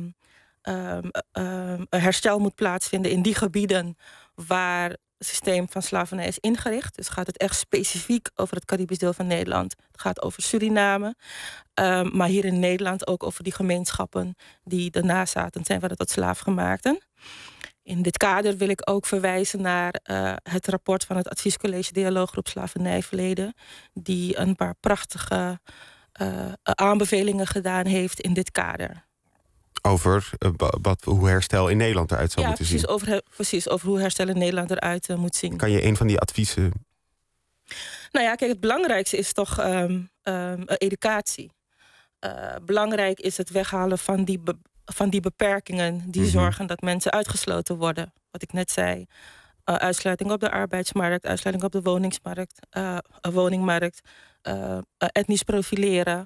Speaker 6: een herstel moet plaatsvinden in die gebieden waar het systeem van slavernij is ingericht. Dus gaat het echt specifiek over het Caribisch deel van Nederland. Het gaat over Suriname. Maar hier in Nederland ook over die gemeenschappen die de nazaten zijn van de tot slaafgemaakten. In dit kader wil ik ook verwijzen naar het rapport van het Adviescollege Dialooggroep Slavernijverleden, die een paar prachtige aanbevelingen gedaan heeft in dit kader.
Speaker 3: Over hoe herstel in Nederland eruit zou moeten zien.
Speaker 6: Precies, over hoe herstel in Nederland eruit moet zien. Kan
Speaker 3: je een van die adviezen?
Speaker 6: Nou ja, kijk, het belangrijkste is toch educatie. Belangrijk is het weghalen van die beperkingen die zorgen dat mensen uitgesloten worden. Wat ik net zei. Uitsluiting op de arbeidsmarkt, uitsluiting op de woningmarkt, etnisch profileren.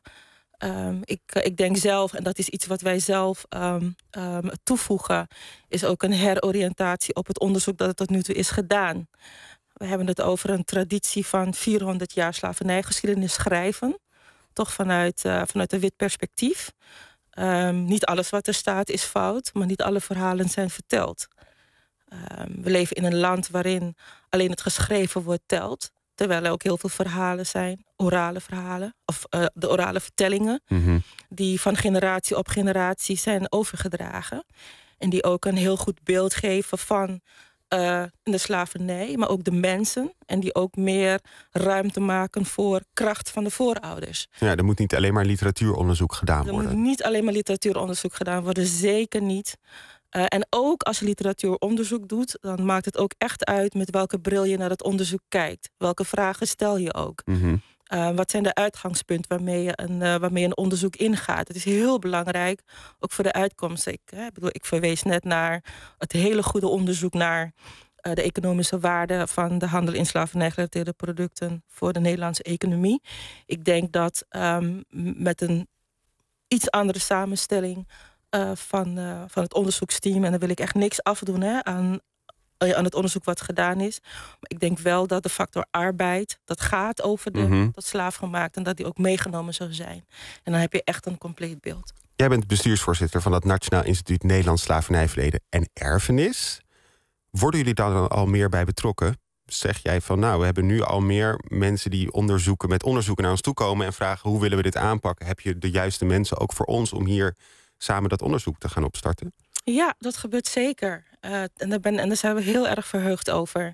Speaker 6: Ik denk zelf, en dat is iets wat wij zelf toevoegen, is ook een heroriëntatie op het onderzoek dat tot nu toe is gedaan. We hebben het over een traditie van 400 jaar slavernijgeschiedenis schrijven. Toch vanuit een wit perspectief. Niet alles wat er staat is fout, maar niet alle verhalen zijn verteld. We leven in een land waarin alleen het geschreven woord telt. Terwijl er ook heel veel verhalen zijn, orale verhalen, of de orale vertellingen, die van generatie op generatie zijn overgedragen. En die ook een heel goed beeld geven van de slavernij, maar ook de mensen. En die ook meer ruimte maken voor kracht van de voorouders.
Speaker 3: Ja, er moet niet alleen maar literatuuronderzoek gedaan worden.
Speaker 6: Er moet niet alleen maar literatuuronderzoek gedaan worden, zeker niet. En ook als je literatuuronderzoek doet, dan maakt het ook echt uit met welke bril je naar het onderzoek kijkt. Welke vragen stel je ook? Wat zijn de uitgangspunten waarmee je een onderzoek ingaat? Het is heel belangrijk, ook voor de uitkomst. Ik verwees net naar het hele goede onderzoek naar de economische waarde van de handel in slavernijgerelateerde producten voor de Nederlandse economie. Ik denk dat met een iets andere samenstelling van het onderzoeksteam, en dan wil ik echt niks afdoen aan het onderzoek wat gedaan is. Maar ik denk wel dat de factor arbeid, dat gaat over dat slaafgemaakt, en dat die ook meegenomen zou zijn. En dan heb je echt een compleet beeld.
Speaker 3: Jij bent bestuursvoorzitter van het Nationaal Instituut Nederlands Slavernijverleden en Erfenis. Worden jullie daar dan al meer bij betrokken? Zeg jij van, nou, we hebben nu al meer mensen die met onderzoeken naar ons toe komen en vragen, hoe willen we dit aanpakken? Heb je de juiste mensen ook voor ons om hier samen dat onderzoek te gaan opstarten?
Speaker 6: Ja, dat gebeurt zeker. En daar zijn we heel erg verheugd over.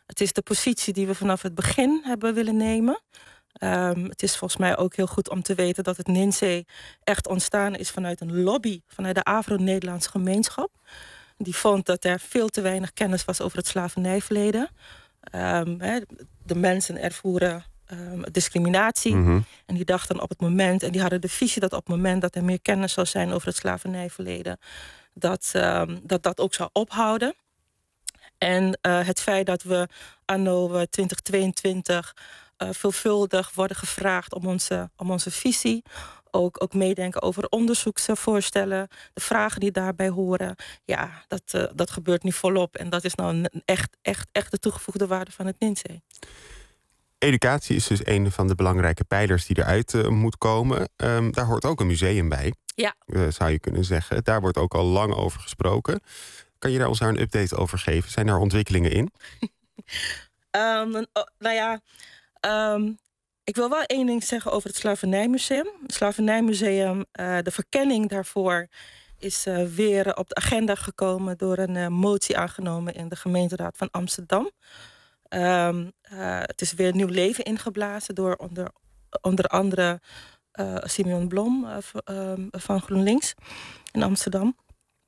Speaker 6: Het is de positie die we vanaf het begin hebben willen nemen. Het is volgens mij ook heel goed om te weten dat het NINSE echt ontstaan is vanuit een lobby, vanuit de Afro-Nederlandse gemeenschap. Die vond dat er veel te weinig kennis was over het slavernijverleden. De mensen ervoeren discriminatie. En die dachten op het moment, en die hadden de visie dat op het moment dat er meer kennis zou zijn over het slavernijverleden, dat ook zou ophouden. En het feit dat we anno 2022 veelvuldig worden gevraagd om onze visie, ook meedenken over onderzoeksvoorstellen, de vragen die daarbij horen. Ja, dat gebeurt nu volop. En dat is nou echt de toegevoegde waarde van het NINSE.
Speaker 3: Educatie is dus een van de belangrijke pijlers die eruit moet komen. Daar hoort ook een museum bij,
Speaker 6: Ja.
Speaker 3: Zou je kunnen zeggen. Daar wordt ook al lang over gesproken. Kan je ons daar een update over geven? Zijn er ontwikkelingen in?
Speaker 6: Ik wil wel één ding zeggen over het Slavernijmuseum. Het Slavernijmuseum, de verkenning daarvoor is weer op de agenda gekomen door een motie aangenomen in de gemeenteraad van Amsterdam. Het is weer nieuw leven ingeblazen door onder andere Simeon Blom van GroenLinks in Amsterdam.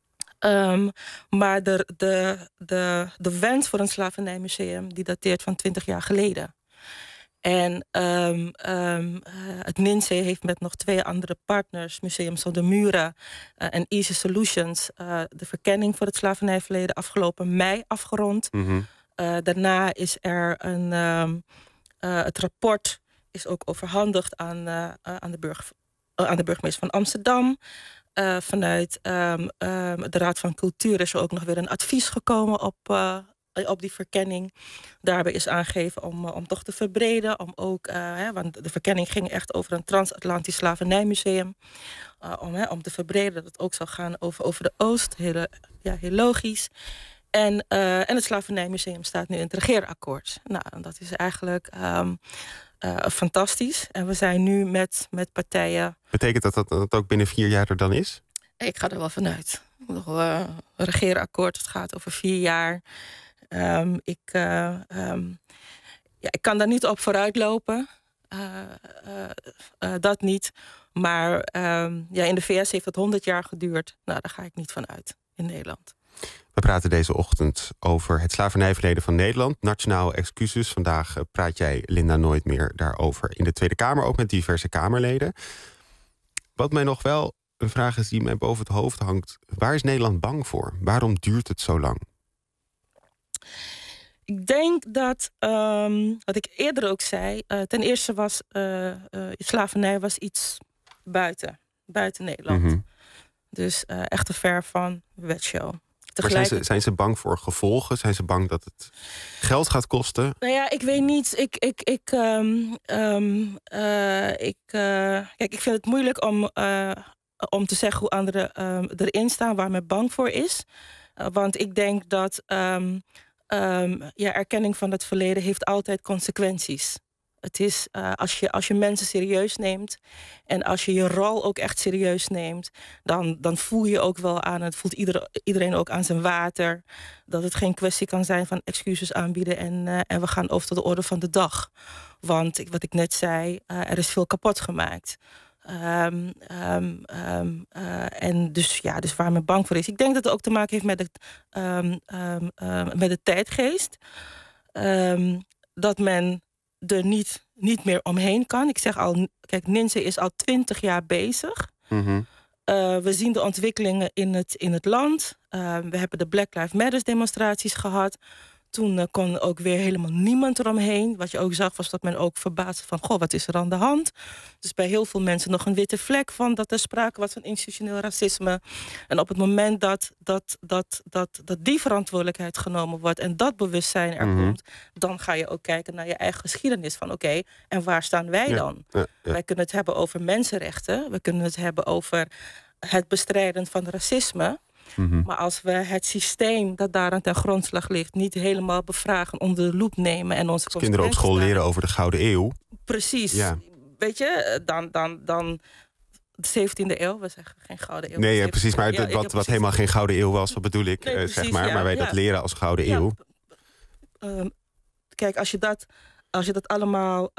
Speaker 6: Maar de wens voor een slavernijmuseum die dateert van 20 jaar geleden. En het NINSE heeft met nog 2 andere partners, Museum Sodermura en Easy Solutions, de verkenning voor het slavernijverleden afgelopen mei afgerond. Daarna is er het rapport is ook overhandigd aan de burgemeester van Amsterdam. Vanuit de Raad van Cultuur is er ook nog weer een advies gekomen op die verkenning. Daarbij is aangegeven om toch te verbreden. Want de verkenning ging echt over een transatlantisch slavernijmuseum. Om te verbreden dat het ook zal gaan over de Oost. Heel logisch. En het Slavernijmuseum staat nu in het regeerakkoord. Nou, dat is eigenlijk fantastisch. En we zijn nu met partijen.
Speaker 3: Betekent dat ook binnen 4 jaar er dan is?
Speaker 6: Ik ga er wel vanuit. Een regeerakkoord, het gaat over 4 jaar. Ik kan daar niet op vooruitlopen. Dat niet. Maar in de VS heeft het 100 jaar geduurd. Nou, daar ga ik niet van uit in Nederland.
Speaker 3: We praten deze ochtend over het slavernijverleden van Nederland. Nationaal excuses. Vandaag praat jij, Linda Nooit meer daarover in de Tweede Kamer, ook met diverse Kamerleden. Wat mij nog wel een vraag is die mij boven het hoofd hangt. Waar is Nederland bang voor? Waarom duurt het zo lang?
Speaker 6: Ik denk dat, wat ik eerder ook zei, ten eerste was slavernij was iets buiten Nederland. Dus echt te ver van wedshow.
Speaker 3: Maar zijn ze bang voor gevolgen? Zijn ze bang dat het geld gaat kosten?
Speaker 6: Nou ja, ik weet niet. Ik vind het moeilijk om te zeggen hoe anderen erin staan, waar men bang voor is. Want ik denk dat erkenning van het verleden heeft altijd consequenties. Het is als je mensen serieus neemt en als je je rol ook echt serieus neemt, dan voel je ook wel aan, het voelt iedereen ook aan zijn water, dat het geen kwestie kan zijn van excuses aanbieden en we gaan over tot de orde van de dag. Want wat ik net zei, er is veel kapot gemaakt. En dus waar men bang voor is. Ik denk dat het ook te maken heeft met de tijdgeest. Dat men er niet meer omheen kan. Ik zeg al, kijk, NINSE is al 20 jaar bezig. We zien de ontwikkelingen in het land. We hebben de Black Lives Matter demonstraties gehad. Toen kon ook weer helemaal niemand eromheen. Wat je ook zag was dat men ook verbaasde van, goh, wat is er aan de hand? Dus bij heel veel mensen nog een witte vlek van dat er sprake was van institutioneel racisme. En op het moment dat die verantwoordelijkheid genomen wordt en dat bewustzijn er komt, dan ga je ook kijken naar je eigen geschiedenis van oké, en waar staan wij dan? Wij kunnen het hebben over mensenrechten. We kunnen het hebben over het bestrijden van racisme. Maar als we het systeem dat daaraan ten grondslag ligt niet helemaal bevragen, onder de loep nemen en onze
Speaker 3: als kinderen op school leren over de Gouden Eeuw.
Speaker 6: Precies. Ja. Weet je, dan de 17e eeuw, we zeggen geen Gouden Eeuw.
Speaker 3: Nee, precies, maar wat helemaal geen Gouden Eeuw was, wat bedoel ik, zeg maar. Maar wij dat leren als Gouden Eeuw.
Speaker 6: kijk, als je dat allemaal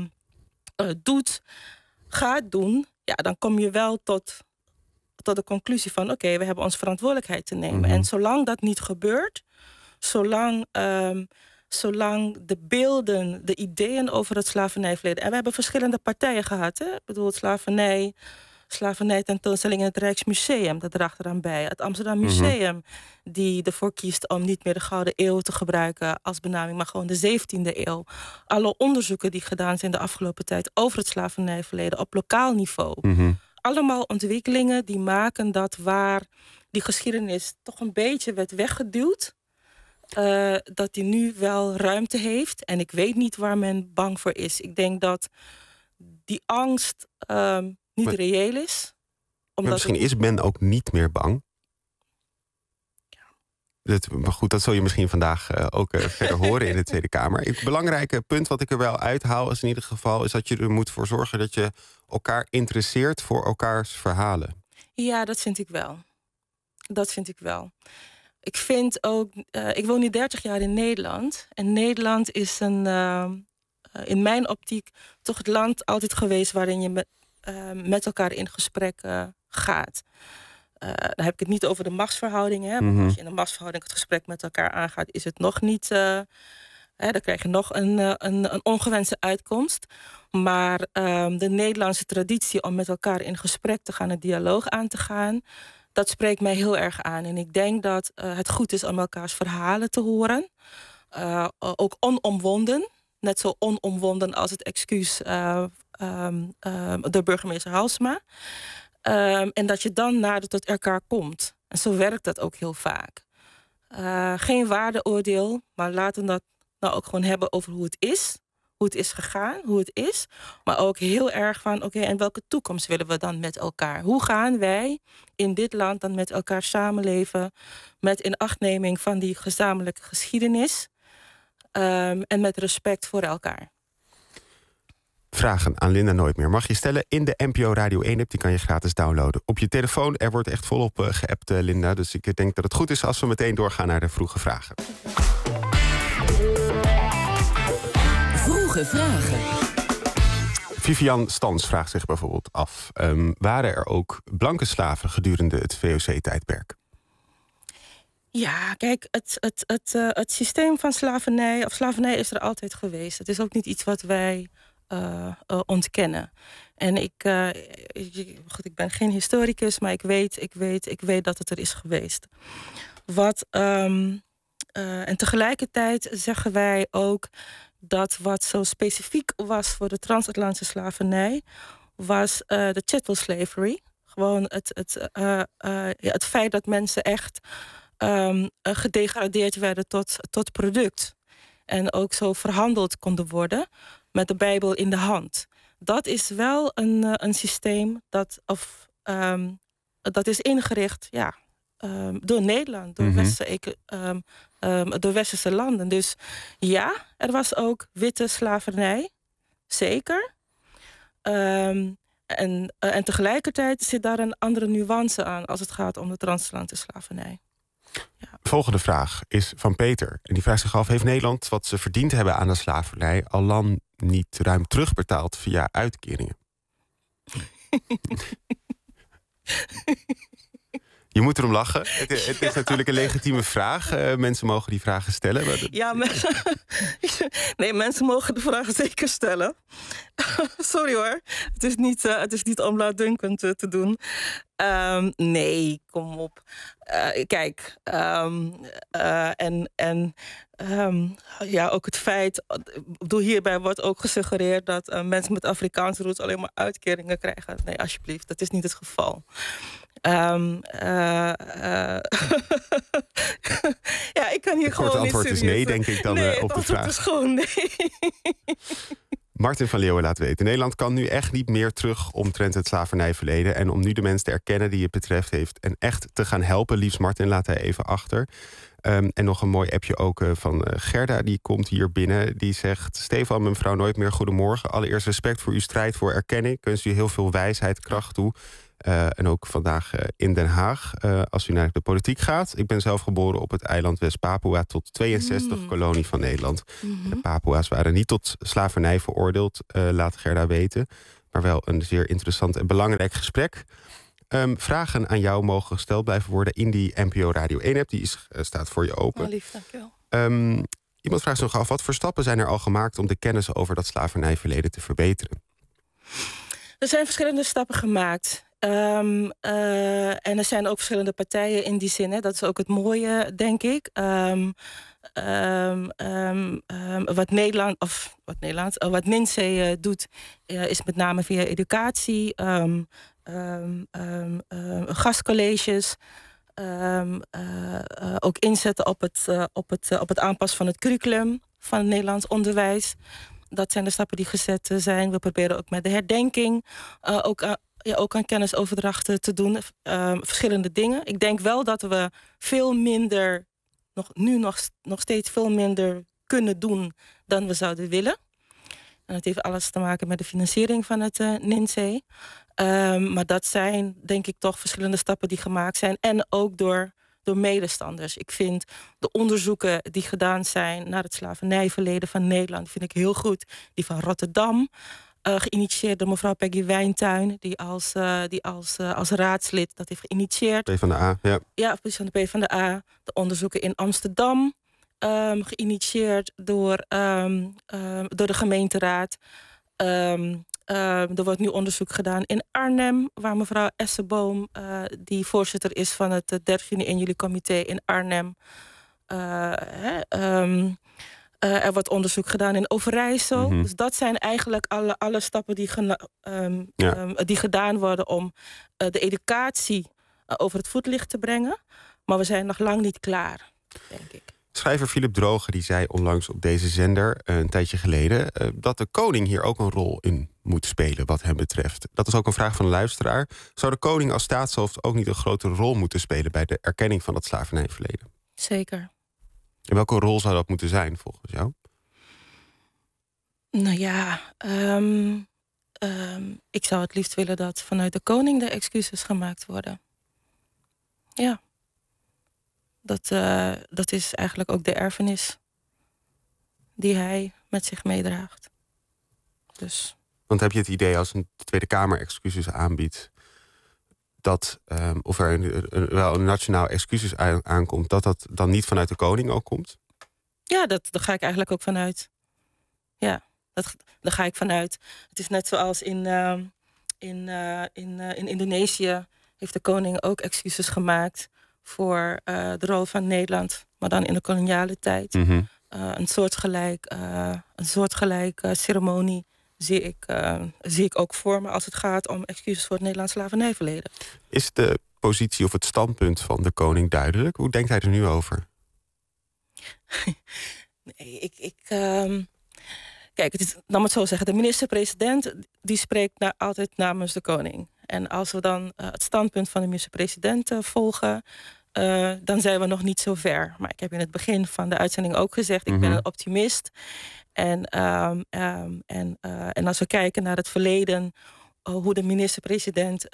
Speaker 6: gaat doen, ja, dan kom je wel tot de conclusie van, oké, we hebben onze verantwoordelijkheid te nemen. En zolang dat niet gebeurt, zolang de beelden, de ideeën over het slavernijverleden, en we hebben verschillende partijen gehad, hè? Ik bedoel, slavernij tentoonstelling in het Rijksmuseum, dat draagt eraan bij. Het Amsterdam Museum, die ervoor kiest om niet meer de Gouden Eeuw te gebruiken als benaming, maar gewoon de 17e eeuw. Alle onderzoeken die gedaan zijn de afgelopen tijd over het slavernijverleden op lokaal niveau. Allemaal ontwikkelingen die maken dat waar die geschiedenis toch een beetje werd weggeduwd, dat die nu wel ruimte heeft. En ik weet niet waar men bang voor is. Ik denk dat die angst niet reëel is.
Speaker 3: Maar misschien is men ook niet meer bang. Ja. Maar goed, dat zul je misschien vandaag ook verder horen in de Tweede Kamer. Het belangrijke punt wat ik er wel uithaal is in ieder geval, is dat je er moet voor zorgen dat je elkaar interesseert voor elkaars verhalen. Ja, dat vind ik wel.
Speaker 6: Ik vind ook, ik woon nu 30 jaar in Nederland. En Nederland is in mijn optiek toch het land altijd geweest waarin je met elkaar in gesprek gaat. Dan heb ik het niet over de machtsverhoudingen. Hè? Want als je in een machtsverhouding het gesprek met elkaar aangaat, is het nog niet. Dan krijg je nog een ongewenste uitkomst. Maar de Nederlandse traditie om met elkaar in gesprek te gaan, een dialoog aan te gaan, dat spreekt mij heel erg aan. En ik denk dat het goed is om elkaars verhalen te horen. Ook onomwonden. Net zo onomwonden als het excuus door burgemeester Halsema. En dat je dan nader tot elkaar komt. En zo werkt dat ook heel vaak. Geen waardeoordeel, maar laten we dat nou ook gewoon hebben over hoe het is. Hoe het is gegaan, hoe het is. Maar ook heel erg van, oké, en welke toekomst willen we dan met elkaar? Hoe gaan wij in dit land dan met elkaar samenleven, met inachtneming van die gezamenlijke geschiedenis en met respect voor elkaar?
Speaker 3: Vragen aan Linda Nooitmeer mag je stellen in de NPO Radio 1-app. Die kan je gratis downloaden op je telefoon. Er wordt echt volop geappt, Linda. Dus ik denk dat het goed is als we meteen doorgaan naar de vroege vragen.
Speaker 5: Vroege vragen.
Speaker 3: Vivian Stans vraagt zich bijvoorbeeld af, waren er ook blanke slaven gedurende het VOC-tijdperk?
Speaker 6: Ja, kijk, het systeem van slavernij is er altijd geweest. Het is ook niet iets wat wij ontkennen. En ik ben geen historicus, maar ik weet dat het er is geweest. En tegelijkertijd zeggen wij ook dat wat zo specifiek was voor de transatlantische slavernij was de chattel slavery. Gewoon het feit dat mensen echt gedegradeerd werden tot product. En ook zo verhandeld konden worden met de Bijbel in de hand. Dat is wel een systeem dat is ingericht door Nederland, door westerse landen. Dus ja, er was ook witte slavernij, zeker. En tegelijkertijd zit daar een andere nuance aan als het gaat om de transatlantische slavernij. Ja.
Speaker 3: Volgende vraag is van Peter. En die vraagt zich af, heeft Nederland wat ze verdiend hebben aan de slavernij al lang niet ruim terugbetaald via uitkeringen? Je moet erom lachen. Het is natuurlijk een legitieme vraag. Mensen mogen die vragen stellen. Maar
Speaker 6: ja, mensen mogen de vragen zeker stellen. Sorry hoor. Het is niet om laatdunkend te doen. Nee, kom op. Kijk. Ook het feit. Hierbij wordt ook gesuggereerd dat mensen met Afrikaanse roots alleen maar uitkeringen krijgen. Nee, alsjeblieft. Dat is niet het geval. Ik kan hier gewoon niet serieus. Het antwoord is nee, denk ik dan op de vraag. Het is gewoon nee.
Speaker 3: Martin van Leeuwen laat weten, Nederland kan nu echt niet meer terug omtrent het slavernijverleden. En om nu de mensen te erkennen die het betreft heeft en echt te gaan helpen, liefst Martin, laat hij even achter. En nog een mooi appje ook van Gerda, die komt hier binnen. Die zegt, Stefan, mevrouw Nooitmeer, goedemorgen. Allereerst respect voor uw strijd voor erkenning. Ik wens u heel veel wijsheid, kracht toe. En ook vandaag in Den Haag, als u naar de politiek gaat. Ik ben zelf geboren op het eiland West-Papua tot 62, kolonie van Nederland. De Papua's waren niet tot slavernij veroordeeld, laat Gerda weten. Maar wel een zeer interessant en belangrijk gesprek. Vragen aan jou mogen gesteld blijven worden in die NPO Radio 1-app. Die staat voor je open.
Speaker 6: Oh, lief, dankjewel.
Speaker 3: Iemand vraagt zich nog af, wat voor stappen zijn er al gemaakt om de kennis over dat slavernijverleden te verbeteren?
Speaker 6: Er zijn verschillende stappen gemaakt. En er zijn ook verschillende partijen in die zin. Hè. Dat is ook het mooie, denk ik. Wat NINSEE doet, is met name via educatie, gastcolleges. Ook inzetten op het aanpassen van het curriculum van het Nederlands onderwijs. Dat zijn de stappen die gezet zijn. We proberen ook met de herdenking ook aan kennisoverdrachten te doen. Verschillende dingen. Ik denk wel dat we veel minder, nog steeds veel minder kunnen doen dan we zouden willen. En dat heeft alles te maken met de financiering van het NINSEE. Maar dat zijn, denk ik, toch verschillende stappen die gemaakt zijn. En ook door medestanders. Ik vind de onderzoeken die gedaan zijn naar het slavernijverleden van Nederland, vind ik heel goed. Die van Rotterdam, geïnitieerd door mevrouw Peggy Wijntuin, die als raadslid dat heeft geïnitieerd.
Speaker 3: PvdA, ja. Ja,
Speaker 6: van de PvdA. De onderzoeken in Amsterdam, geïnitieerd door de gemeenteraad. Er wordt nu onderzoek gedaan in Arnhem, waar mevrouw Esseboom, die voorzitter is van het 13e juli comité in Arnhem. Er wordt onderzoek gedaan in Overijssel. Dus dat zijn eigenlijk alle stappen die gedaan worden om de educatie over het voetlicht te brengen. Maar we zijn nog lang niet klaar, denk ik.
Speaker 3: Schrijver Philip Droge die zei onlangs op deze zender, een tijdje geleden, dat de koning hier ook een rol in moet spelen wat hem betreft. Dat is ook een vraag van een luisteraar. Zou de koning als staatshoofd ook niet een grotere rol moeten spelen bij de erkenning van het slavernijverleden?
Speaker 6: Zeker.
Speaker 3: En welke rol zou dat moeten zijn volgens jou?
Speaker 6: Nou ja, ik zou het liefst willen dat vanuit de koning de excuses gemaakt worden. Ja. Dat is eigenlijk ook de erfenis die hij met zich meedraagt. Dus.
Speaker 3: Want heb je het idee als een Tweede Kamer excuses aanbiedt, dat of er wel een nationaal excuses aankomt, dat dan niet vanuit de koning ook komt?
Speaker 6: Ja, daar ga ik eigenlijk ook vanuit. Ja, daar ga ik vanuit. Het is net zoals in Indonesië heeft de koning ook excuses gemaakt voor de rol van Nederland, maar dan in de koloniale tijd. Een soortgelijk ceremonie zie ik ook voor me als het gaat om excuses voor het Nederlands slavernijverleden.
Speaker 3: Is de positie of het standpunt van de koning duidelijk? Hoe denkt hij er nu over?
Speaker 6: Nee, kijk, laat me het zo zeggen. De minister-president die spreekt altijd namens de koning. En als we dan het standpunt van de minister-president volgen, dan zijn we nog niet zo ver. Maar ik heb in het begin van de uitzending ook gezegd, ik ben een optimist. En als we kijken naar het verleden, hoe de minister-president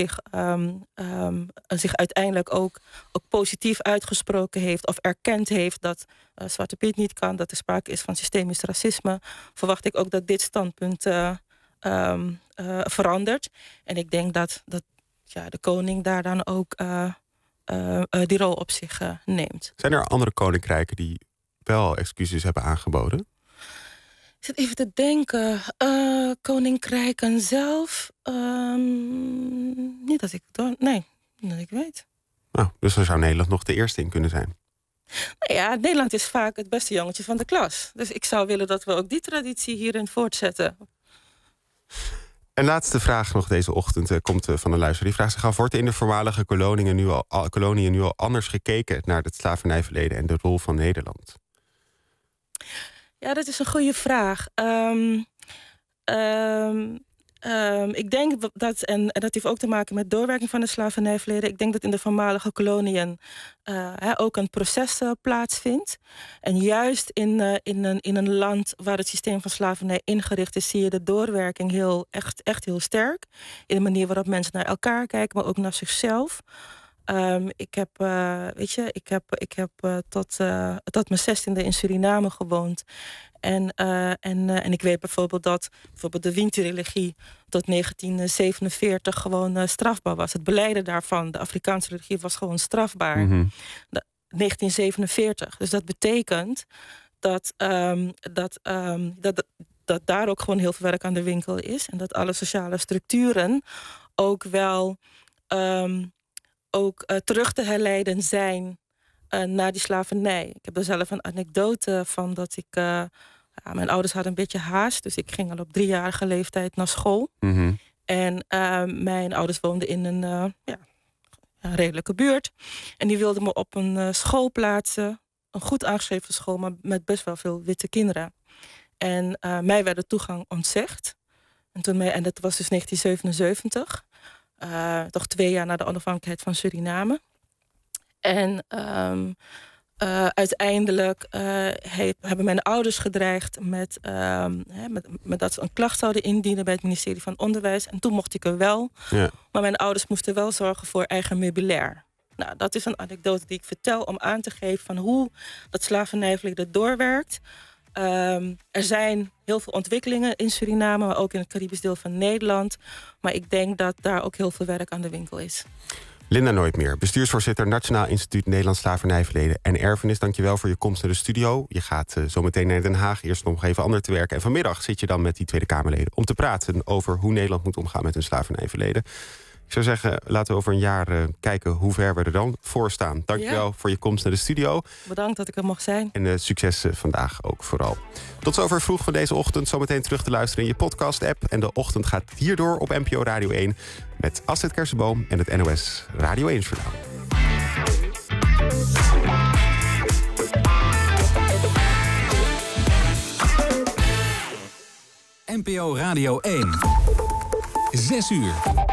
Speaker 6: zich uiteindelijk ook positief uitgesproken heeft of erkend heeft dat Zwarte Piet niet kan, dat er sprake is van systemisch racisme, verwacht ik ook dat dit standpunt verandert. En ik denk dat de koning daar dan ook die rol op zich neemt.
Speaker 3: Zijn er andere koninkrijken die wel excuses hebben aangeboden?
Speaker 6: Ik zit even te denken. Koninkrijken zelf? Niet dat ik weet.
Speaker 3: Nou, dus dan zou Nederland nog de eerste in kunnen zijn.
Speaker 6: Nou ja, Nederland is vaak het beste jongetje van de klas. Dus ik zou willen dat we ook die traditie hierin voortzetten.
Speaker 3: Een laatste vraag nog deze ochtend komt van een luisteraar. Die vraagt zich af, wordt in de voormalige koloniën nu al anders gekeken naar het slavernijverleden en de rol van Nederland?
Speaker 6: Ja, dat is een goede vraag. Ik denk dat, en dat heeft ook te maken met doorwerking van het slavernijverleden. Ik denk dat in de voormalige koloniën ook een proces plaatsvindt. En juist in een land waar het systeem van slavernij ingericht is, zie je de doorwerking echt heel sterk. In de manier waarop mensen naar elkaar kijken, maar ook naar zichzelf. Ik heb tot mijn 16e in Suriname gewoond. En ik weet bijvoorbeeld dat de Winti-religie tot 1947 gewoon strafbaar was. Het belijden daarvan, de Afrikaanse religie, was gewoon strafbaar. 1947. Dus dat betekent dat daar ook gewoon heel veel werk aan de winkel is. En dat alle sociale structuren ook wel terug te herleiden zijn naar die slavernij. Ik heb er zelf een anekdote van dat ik... mijn ouders hadden een beetje haast, dus ik ging al op 3-jarige leeftijd naar school. En mijn ouders woonden in een redelijke buurt. En die wilden me op een school plaatsen. Een goed aangeschreven school, maar met best wel veel witte kinderen. En mij werd de toegang ontzegd. En dat was dus 1977. Toch 2 jaar na de onafhankelijkheid van Suriname. En uiteindelijk hebben mijn ouders gedreigd met dat ze een klacht zouden indienen bij het ministerie van Onderwijs. En toen mocht ik er wel. Ja. Maar mijn ouders moesten wel zorgen voor eigen meubilair. Nou, dat is een anekdote die ik vertel om aan te geven van hoe dat slavernijverleden doorwerkt. Er zijn heel veel ontwikkelingen in Suriname, maar ook in het Caribisch deel van Nederland. Maar ik denk dat daar ook heel veel werk aan de winkel is.
Speaker 3: Linda Nooitmeer, bestuursvoorzitter Nationaal Instituut Nederlands Slavernijverleden en Erfenis. Dankjewel voor je komst naar de studio. Je gaat zo meteen naar Den Haag, eerst nog even ander te werken. En vanmiddag zit je dan met die Tweede Kamerleden om te praten over hoe Nederland moet omgaan met hun slavernijverleden. Ik zou zeggen, laten we over een jaar kijken hoe ver we er dan voor staan. Dankjewel voor je komst naar de studio.
Speaker 6: Bedankt dat ik er mocht zijn.
Speaker 3: En succes vandaag ook vooral. Tot zover Vroeg van deze ochtend. Zometeen terug te luisteren in je podcast-app. En de ochtend gaat hierdoor op NPO Radio 1... met Astrid Kersenboom en het NOS Radio 1-journaal.
Speaker 2: NPO Radio 1. 6 uur.